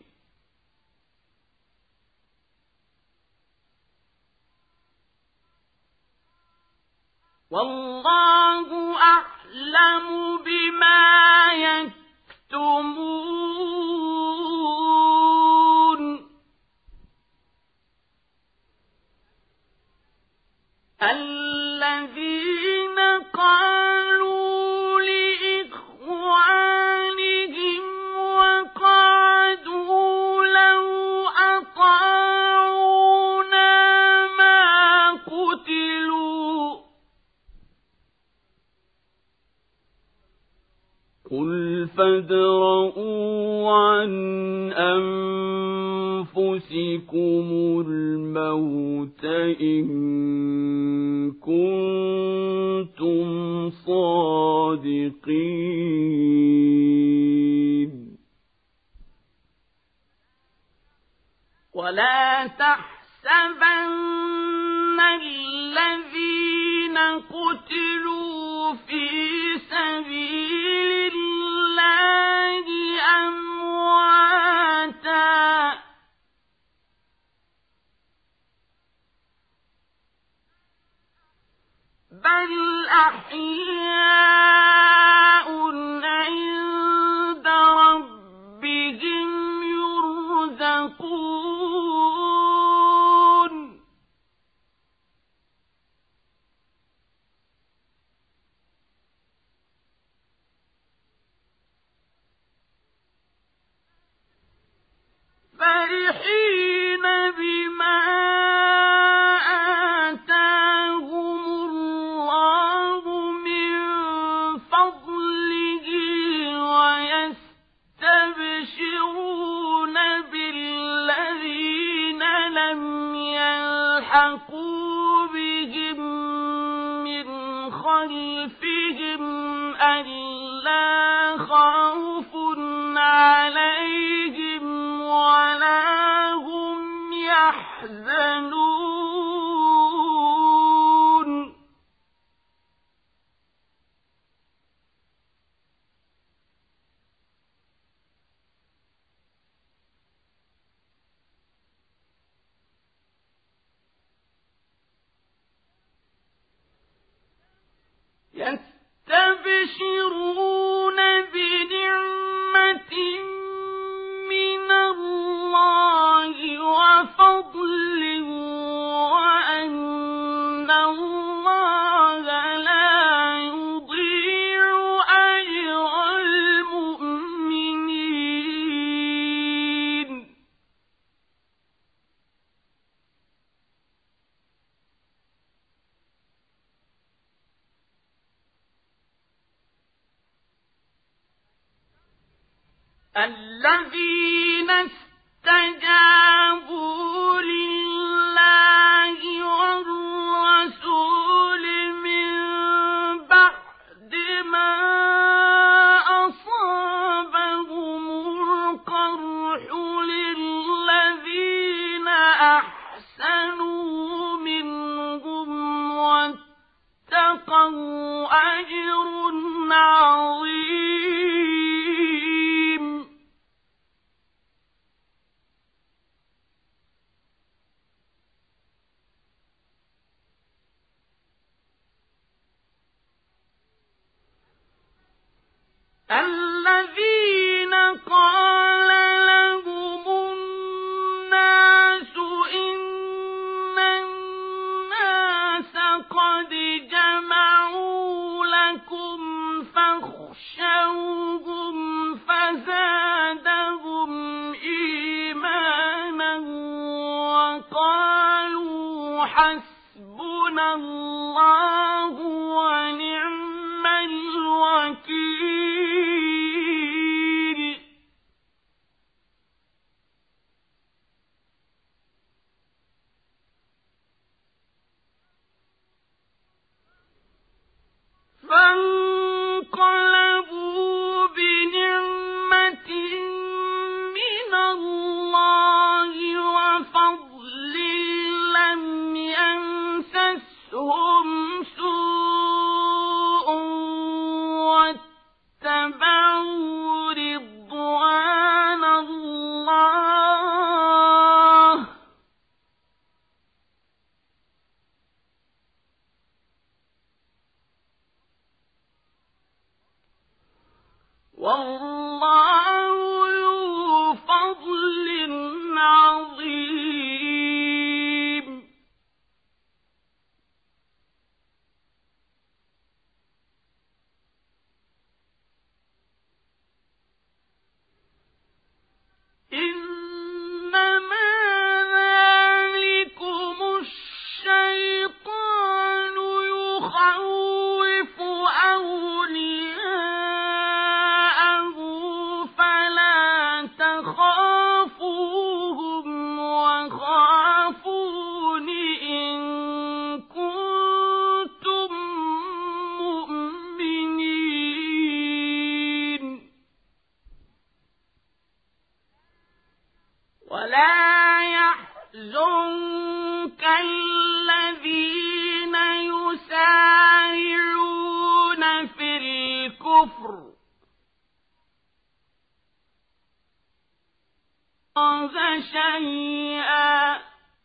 والله أعلم بما يكتمون. الذين قالوا لإخوانهم وقعدوا لو أطاعونا ما قتلوا قل فادرءوا عن أنفسكم الموت إن كنتم صادقين. ولا تحسبن الذين قتلوا في سبيل الله أمواتا بل أحياء عند ربهم يرزقون. فرحين بما آتاهم الله من فضله ويستبشرون بالذين لم يلحقوا بهم من خلفهم ألا خوف عليهم ولا هم يحزنون يستبشرون بنعمة من الله وفضل وأن الله لا يضيع أجر المؤمنين الذين استجابوا لله والرسول من بعد ما أصابهم القرح للذين أحسنوا منهم واتقوا أجر عظيم الذين قال لهم الناس إن الناس قد جمعوا لكم فاخشوهم فزادهم إيمانا وقالوا حسبنا الله ونعم الوكيل فانقلبوا بنعمة من الله وفضل لم يمسسهم سوء واتبعوا رضوان الله والله ذو فضل عظيم إنما ذلكم الشيطان يخوف أولياءه فلا تخافوهم وخافون إن كنتم مؤمنين ولا يحزنك الذين يسارعون في الكفر شيئا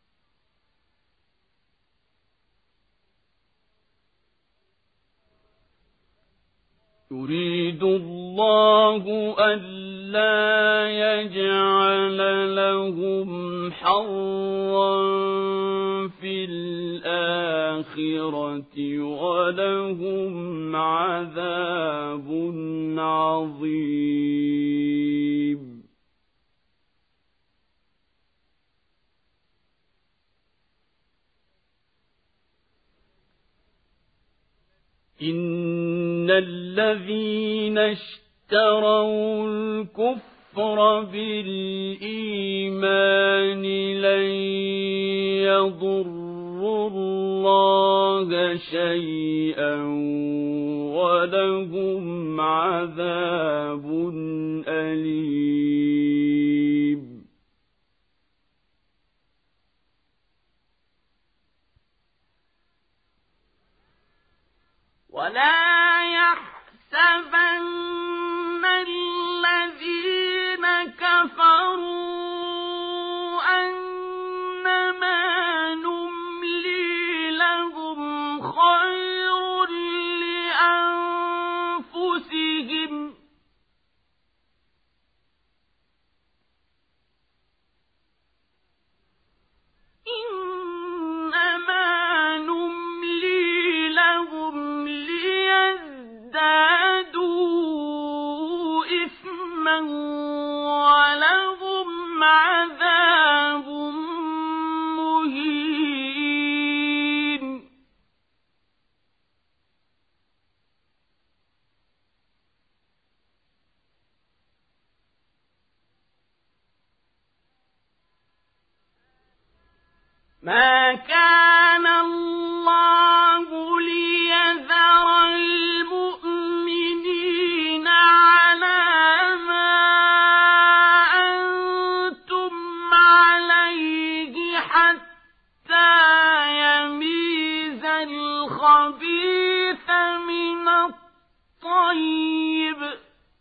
يريد الله ألا يجعل لهم حظا في الآخرة ولهم عذاب عظيم إن الذين اشتروا الكفر بالإيمان لن يضروا الله شيئا ولهم عذاب أليم. ولا يحسبن الذين كفروا أنما نملي لهم خير لأنفسهم إنما نملي لهم ليزدادوا إثما ولهم عذاب مهين. ما كان الله ليذر المؤمنين على ما أنتم عليه حتى يميز الخبيث من الطيب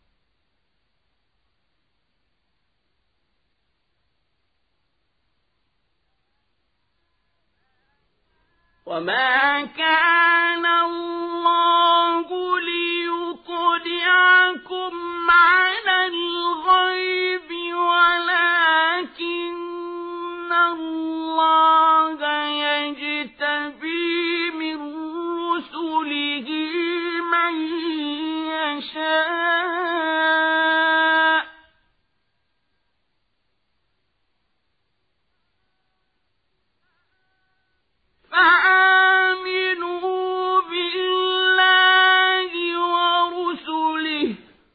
وما كان الله ليطلعكم على الغيب ولكن الله يجتبي من رسله من يشاء فآمنوا بالله ورسله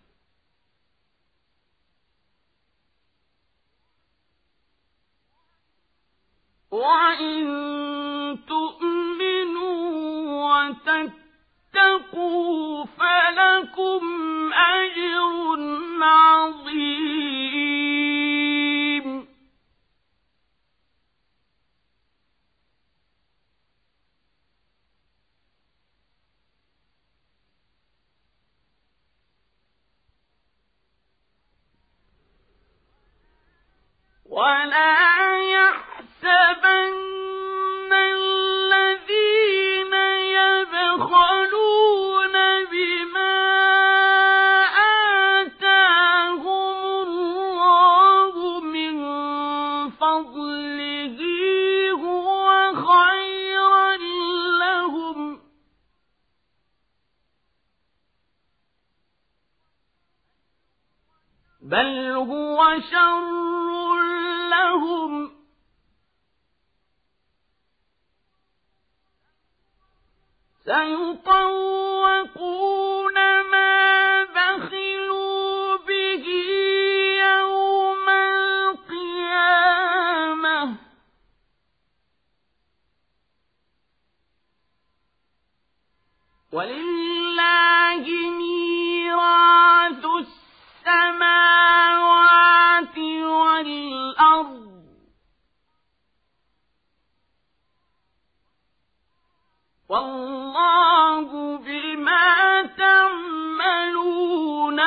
وإن تؤمنوا وتتقوا فلكم أجر عظيم. ولا يحسبن الذين يبخلون بما آتاهم الله من فضله هو خيرا لهم بل هو شر لهم سيطوقون ما بخلوا به يوم القيامة ولله ميراث السماوات والأرض والله بما تعملون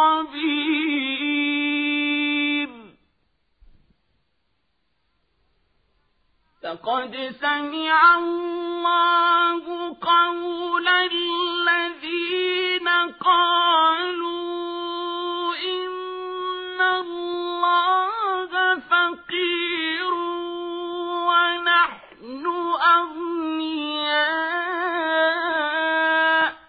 خبير. لقد سمع الله قول الذين قالوا إن الله فقير ونحن أغنياء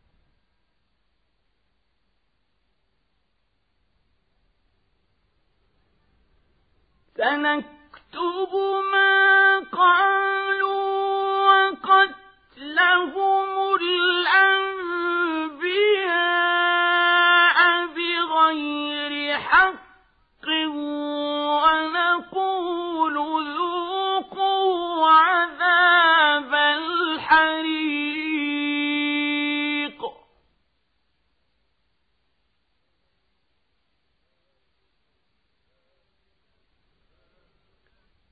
سنكتب ما قالوا وقتلهم الأنبياء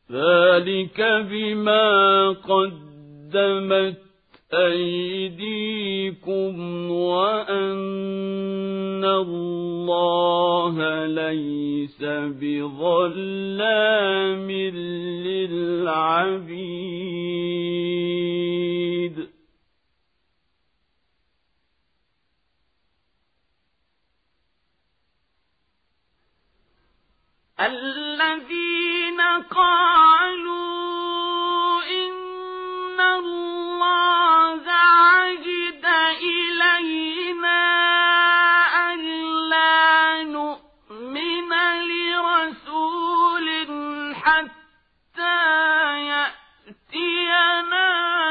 ذلك بما قدمت أيديكم وأن الله ليس بظلام للعبيد الذين قالوا إن الله عهد إلينا ألا نؤمن لرسول حتى يأتينا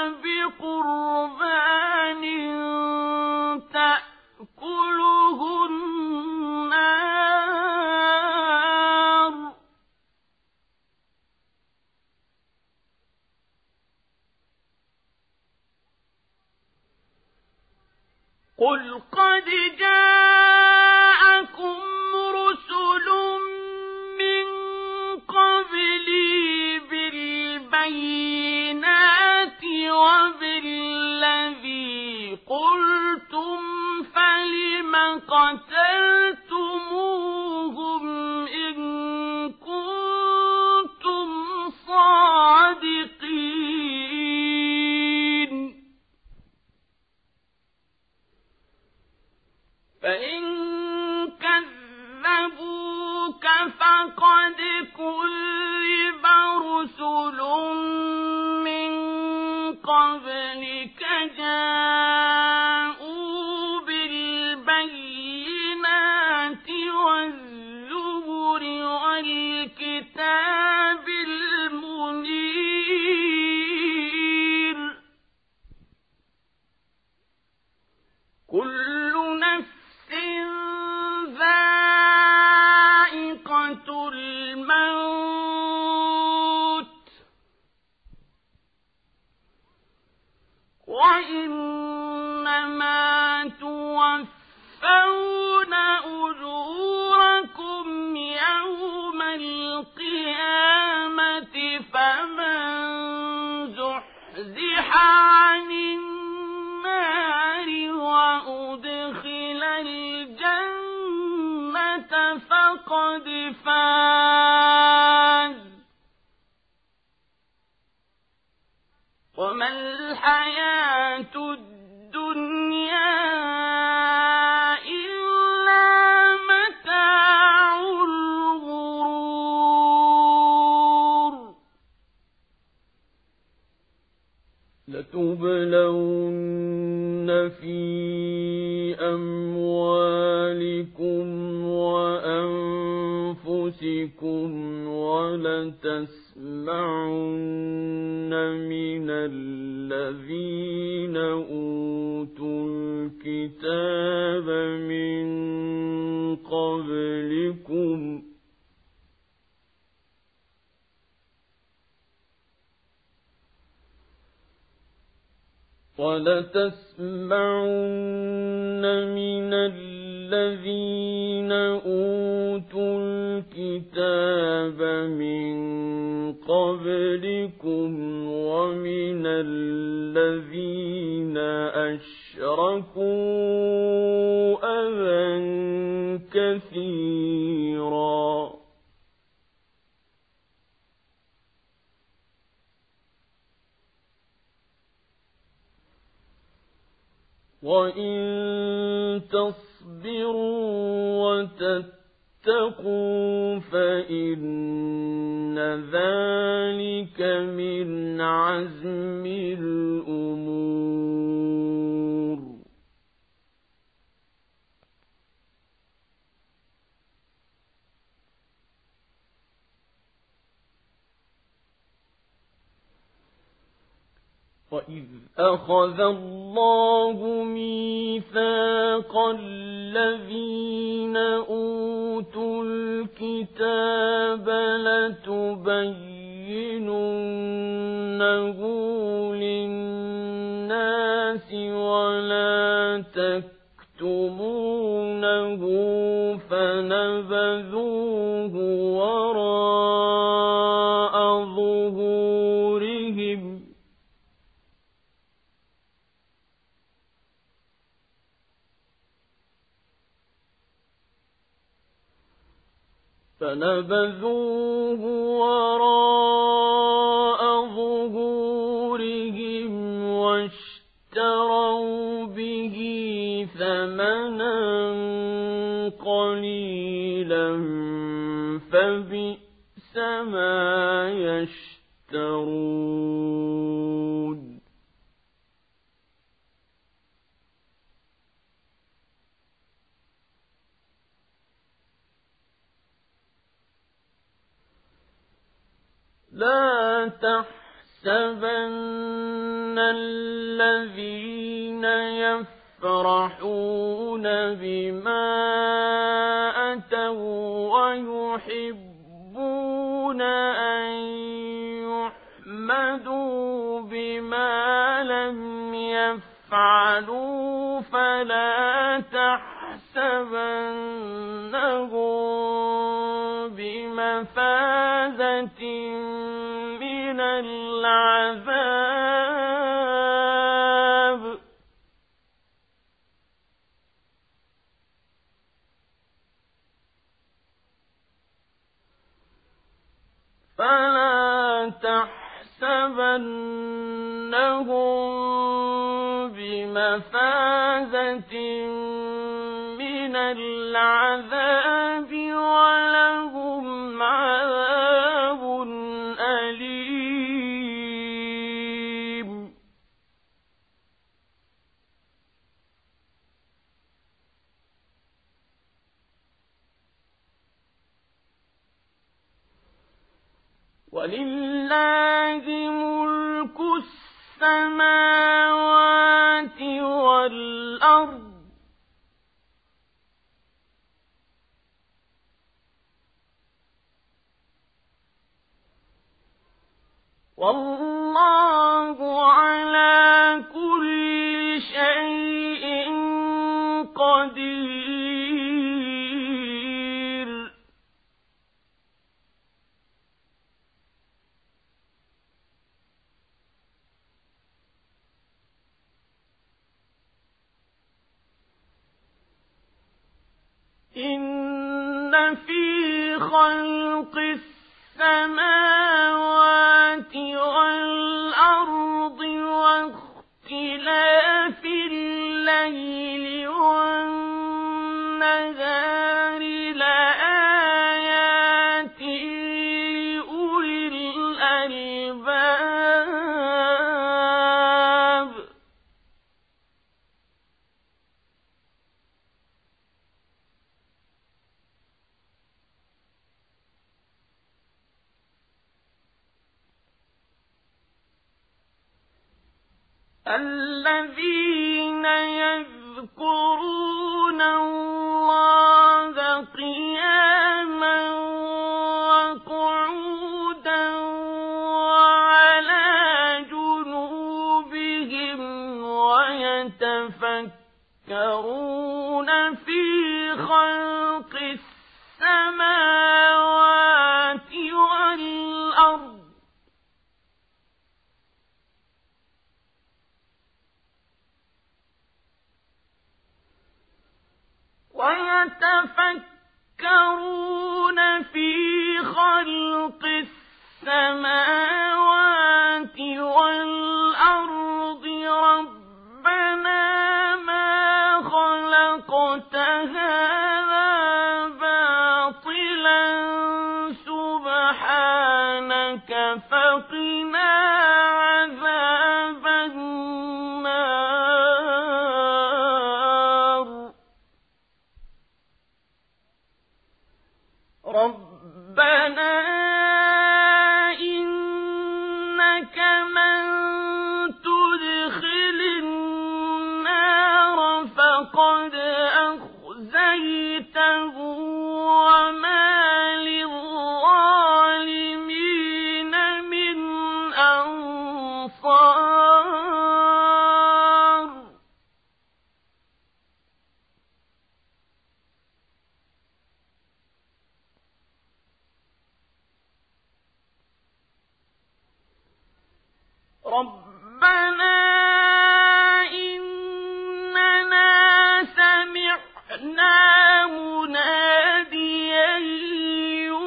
بقربان تأكله النار قل قد جاءكم رسل من قبلي بالبينات وبالذي قلتم فلم قتلتموهم إن كنتم صادقين فإن كذبوك فقد كذب رسل من قبلك جاءوا بالبينات والزبر والكتاب المنير كل نفس ذائقة الموت وإنما توفون أجوركم يوم القيامة فمن زحزح عن النار وأدخل الجنة فقد فاز وما الحياة الدنيا إلا متاع الغرور لتبلون في أموالكم وأنفسكم ولتسمعن من الذين أوتوا الكتاب من قبلكم ولتسمعن من الذين أوتوا الكتاب من قبلكم ومن الذين أشركوا أذى كثيرا وإن تصبروا وتتقوا فإن ذلك من عزم الأمور وَإِذْ أَخَذَ اللَّهُ مِيثَاقَ الَّذِينَ أُوتُوا الْكِتَابَ لَتُبَيِّنُنَّهُ لِلنَّاسِ وَلَا تَكْتُمُونَهُ فَنَبَذُوهُ وَرَاءَ ظُهُورِهِمْ فنبذوه وراء ظهورهم واشتروا به ثمنا قليلا فبئس ما يشترون. لا تحسبن الذين يفرحون بما أتوا ويحبون أن يحمدوا بما لم يفعلوا فلا تحسبنهم بمفازة من العذاب. فلا تحسبنهم بمفازة من العذاب ولهم عذاب أليم. ولله ملك السماوات والأرض والله على كل شيء قدير. إن في خلق السماوات والأرض واختلاف الليل والنهار لآيات لأولي الألباب. الذين يذكرون الله قياما وقعودا وعلى جنوبهم ويتفكرون في خلق السماوات والأرض ويتفكرون في خلق السماوات والأرض ربنا ما خلقت هذا باطلا سبحانك فقنا عذاب النار. ربنا إنك من تدخل النار فقد أخزيته وما للظالمين من أنصار. ربنا إننا سمعنا مناديا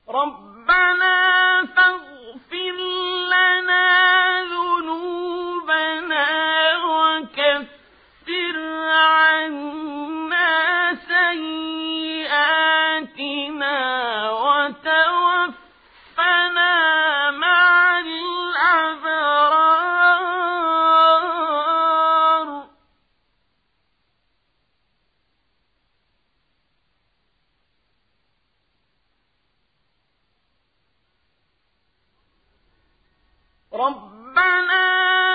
ربنا فاغفر لنا ذنوبنا وكفر عنا سيئاتنا وتوفنا مع الأبرار ربنا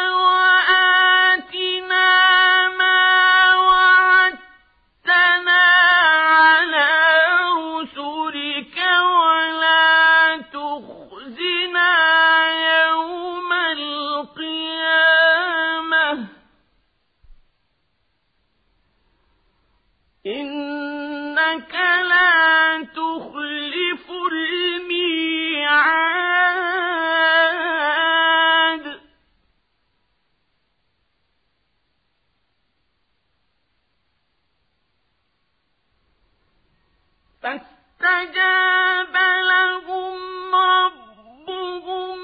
وآتنا ما وعدتنا على رسلك ولا تخزنا يوم القيامة إنك لا تخلف الميعاد فاستجاب لهم ربهم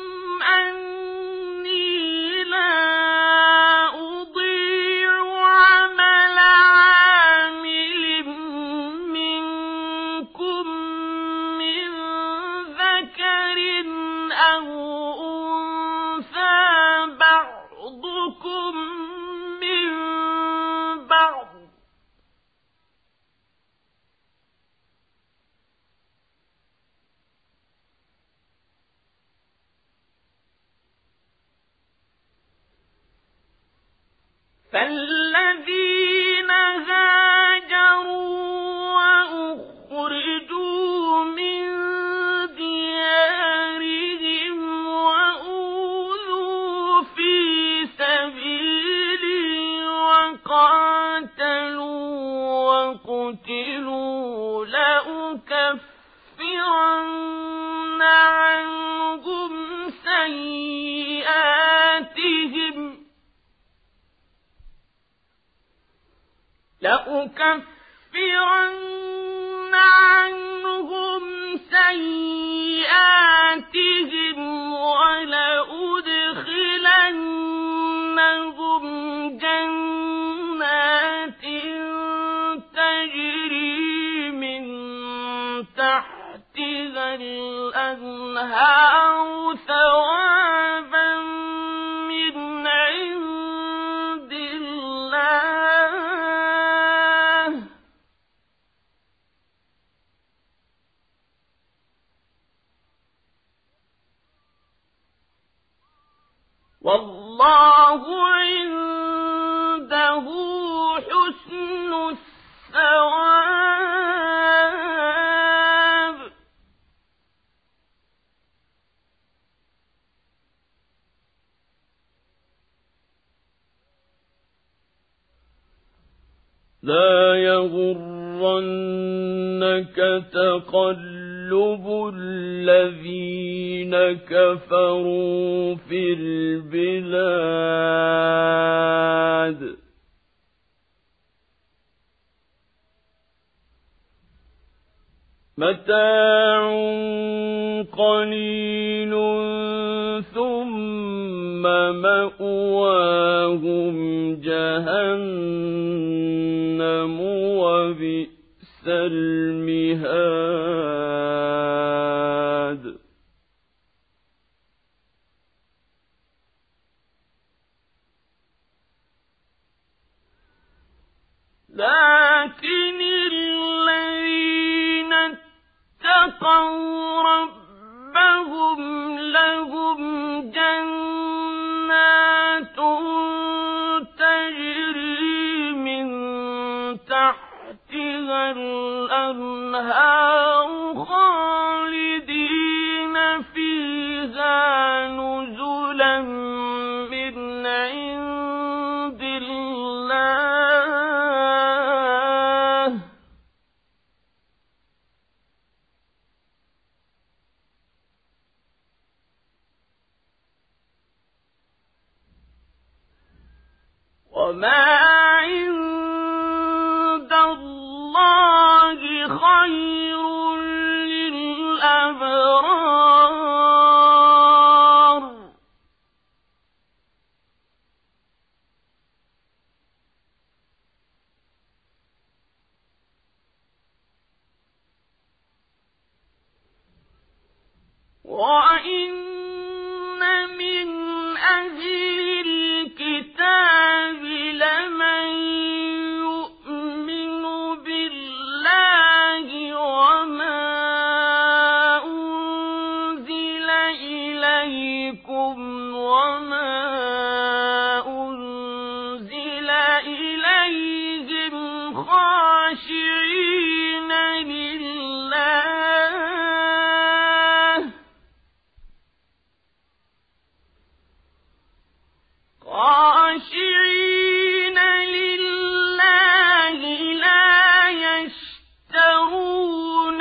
أني لا أضيع عمل عامل منكم من ذكر أو أنثى بعضكم من بعض فالذين هاجروا وأخرجوا من ديارهم وأوذوا في سبيلي وقاتلوا وقتلوا لأكفرن عنهم سيئاتهم لأكفرن عنهم سيئاتهم ولأدخلنهم جنات تجري من تحتها الأنهار ثوابا من عند الله والله عنده حسن الثواب لا يغرنك تقلب الذين كفروا في البلاد متاع قليل ثم مأواهم جهنم وبئس المهاد لكن الذين اتقوا ربهم لهم جنات تجري من تحتها الأنهار خالدين فيها نزلا من عند الله وما عند الله خير للأبرار وإن من أهل الكتاب لمن يؤمن بالله وما أنزل إليكم وما أنزل إليهم خاشعين لله خاشعين لله لا يشترون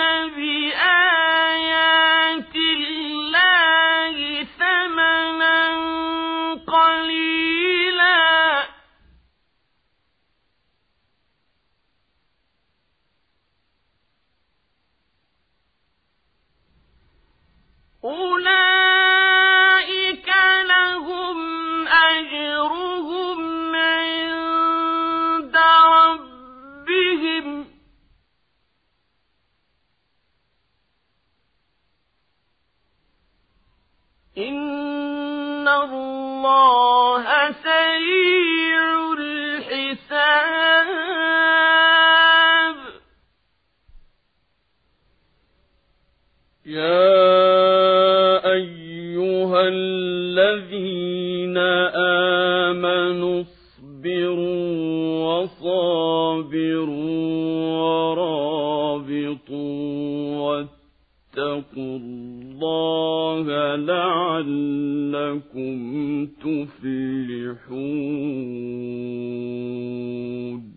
بآيات الله ثمنا قليلا أولئك لهم أجرهم عند ربهم إن الله سريع الحساب. يا أيها الذين آمنوا اصبروا وصابروا ورابطوا واتقوا الله لعلكم تفلحون.